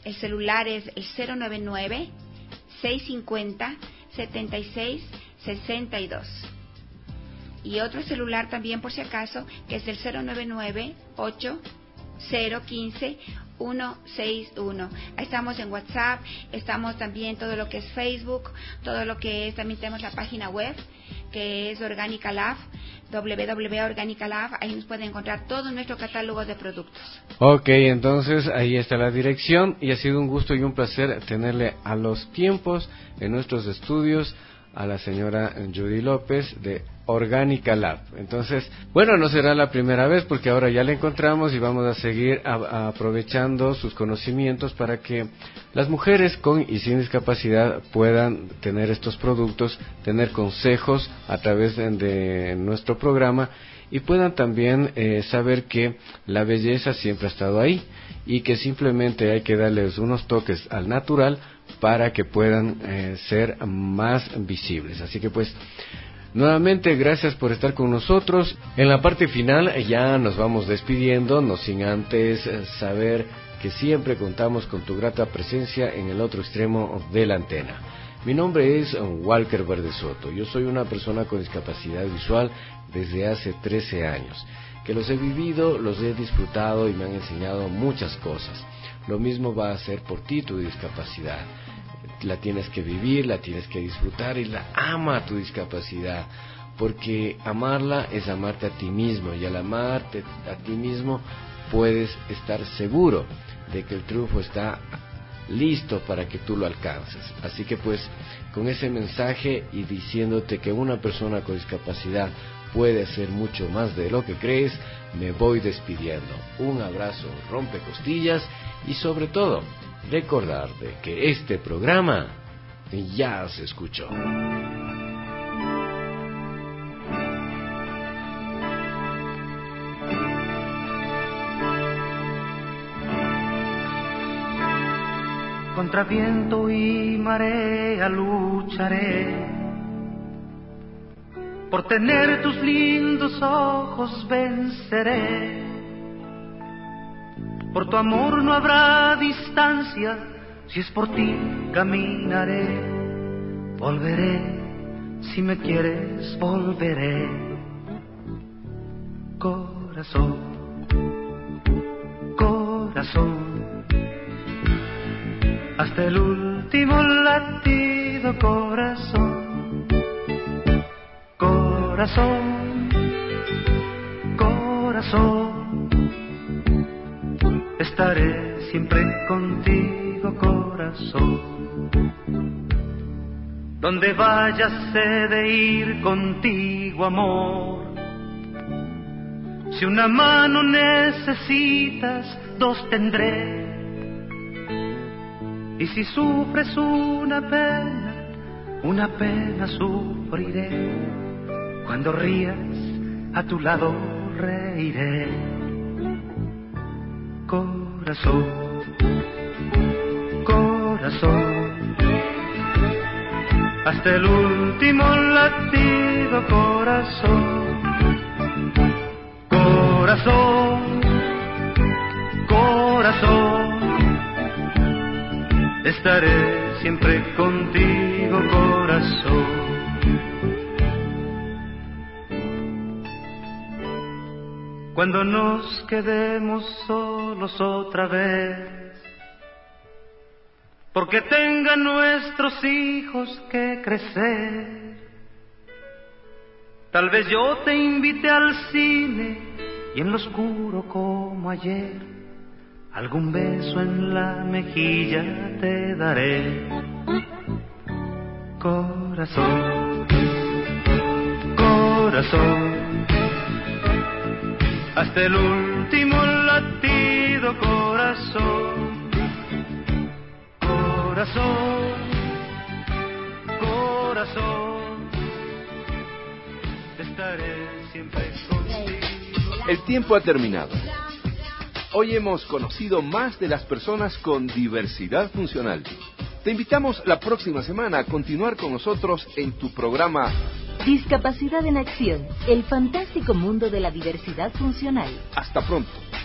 El celular es el cero nueve nueve, seis cinco cero, siete seis seis dos. Y otro celular también, por si acaso, que es el cero nueve nueve, ocho cero uno cinco, uno seis uno. Ahí estamos en WhatsApp, estamos también todo lo que es Facebook, todo lo que es, también tenemos la página web, que es Orgánica Lab, doble u doble u doble u punto orgánica lab. Ahí nos pueden encontrar todo nuestro catálogo de productos. Ok, entonces ahí está la dirección, y ha sido un gusto y un placer tenerle a los tiempos en nuestros estudios a la señora Judy López de Orgánica Lab. Entonces, bueno, no será la primera vez, porque ahora ya la encontramos y vamos a seguir a, a aprovechando sus conocimientos para que las mujeres con y sin discapacidad puedan tener estos productos, tener consejos a través de, de nuestro programa, y puedan también eh, saber que la belleza siempre ha estado ahí y que simplemente hay que darles unos toques al natural para que puedan eh, ser más visibles. Así que pues, nuevamente gracias por estar con nosotros. En la parte final ya nos vamos despidiendo, no sin antes saber que siempre contamos con tu grata presencia en el otro extremo de la antena. Mi nombre es Walker Verde Soto. Yo soy una persona con discapacidad visual desde hace trece años, que los he vivido, los he disfrutado y me han enseñado muchas cosas. Lo mismo va a ser por ti tu discapacidad. La tienes que vivir, la tienes que disfrutar, y la ama tu discapacidad, porque amarla es amarte a ti mismo, y al amarte a ti mismo puedes estar seguro de que el triunfo está listo para que tú lo alcances. Así que pues, con ese mensaje y diciéndote que una persona con discapacidad puede hacer mucho más de lo que crees, me voy despidiendo. Un abrazo rompecostillas, y sobre todo recordarte que este programa ya se escuchó. Contra viento y marea lucharé, por tener tus lindos ojos venceré. Por tu amor no habrá distancia, si es por ti caminaré. Volveré, si me quieres volveré. Corazón, corazón, hasta el último latido, corazón. Corazón, corazón, estaré siempre contigo, corazón. Donde vayas he de ir contigo, amor. Si una mano necesitas, dos tendré. Y si sufres una pena, una pena sufriré. Cuando rías, a tu lado reiré. Corazón, corazón, hasta el último latido, corazón. Corazón, corazón, estaré siempre contigo, corazón. Cuando nos quedemos solos otra vez, porque tengan nuestros hijos que crecer, tal vez yo te invite al cine y en lo oscuro como ayer, algún beso en la mejilla te daré. Corazón, corazón, hasta el último latido, corazón. Corazón, corazón, estaré siempre contigo. El tiempo ha terminado. Hoy hemos conocido más de las personas con diversidad funcional. Te invitamos la próxima semana a continuar con nosotros en tu programa Discapacidad en Acción, el fantástico mundo de la diversidad funcional. Hasta pronto.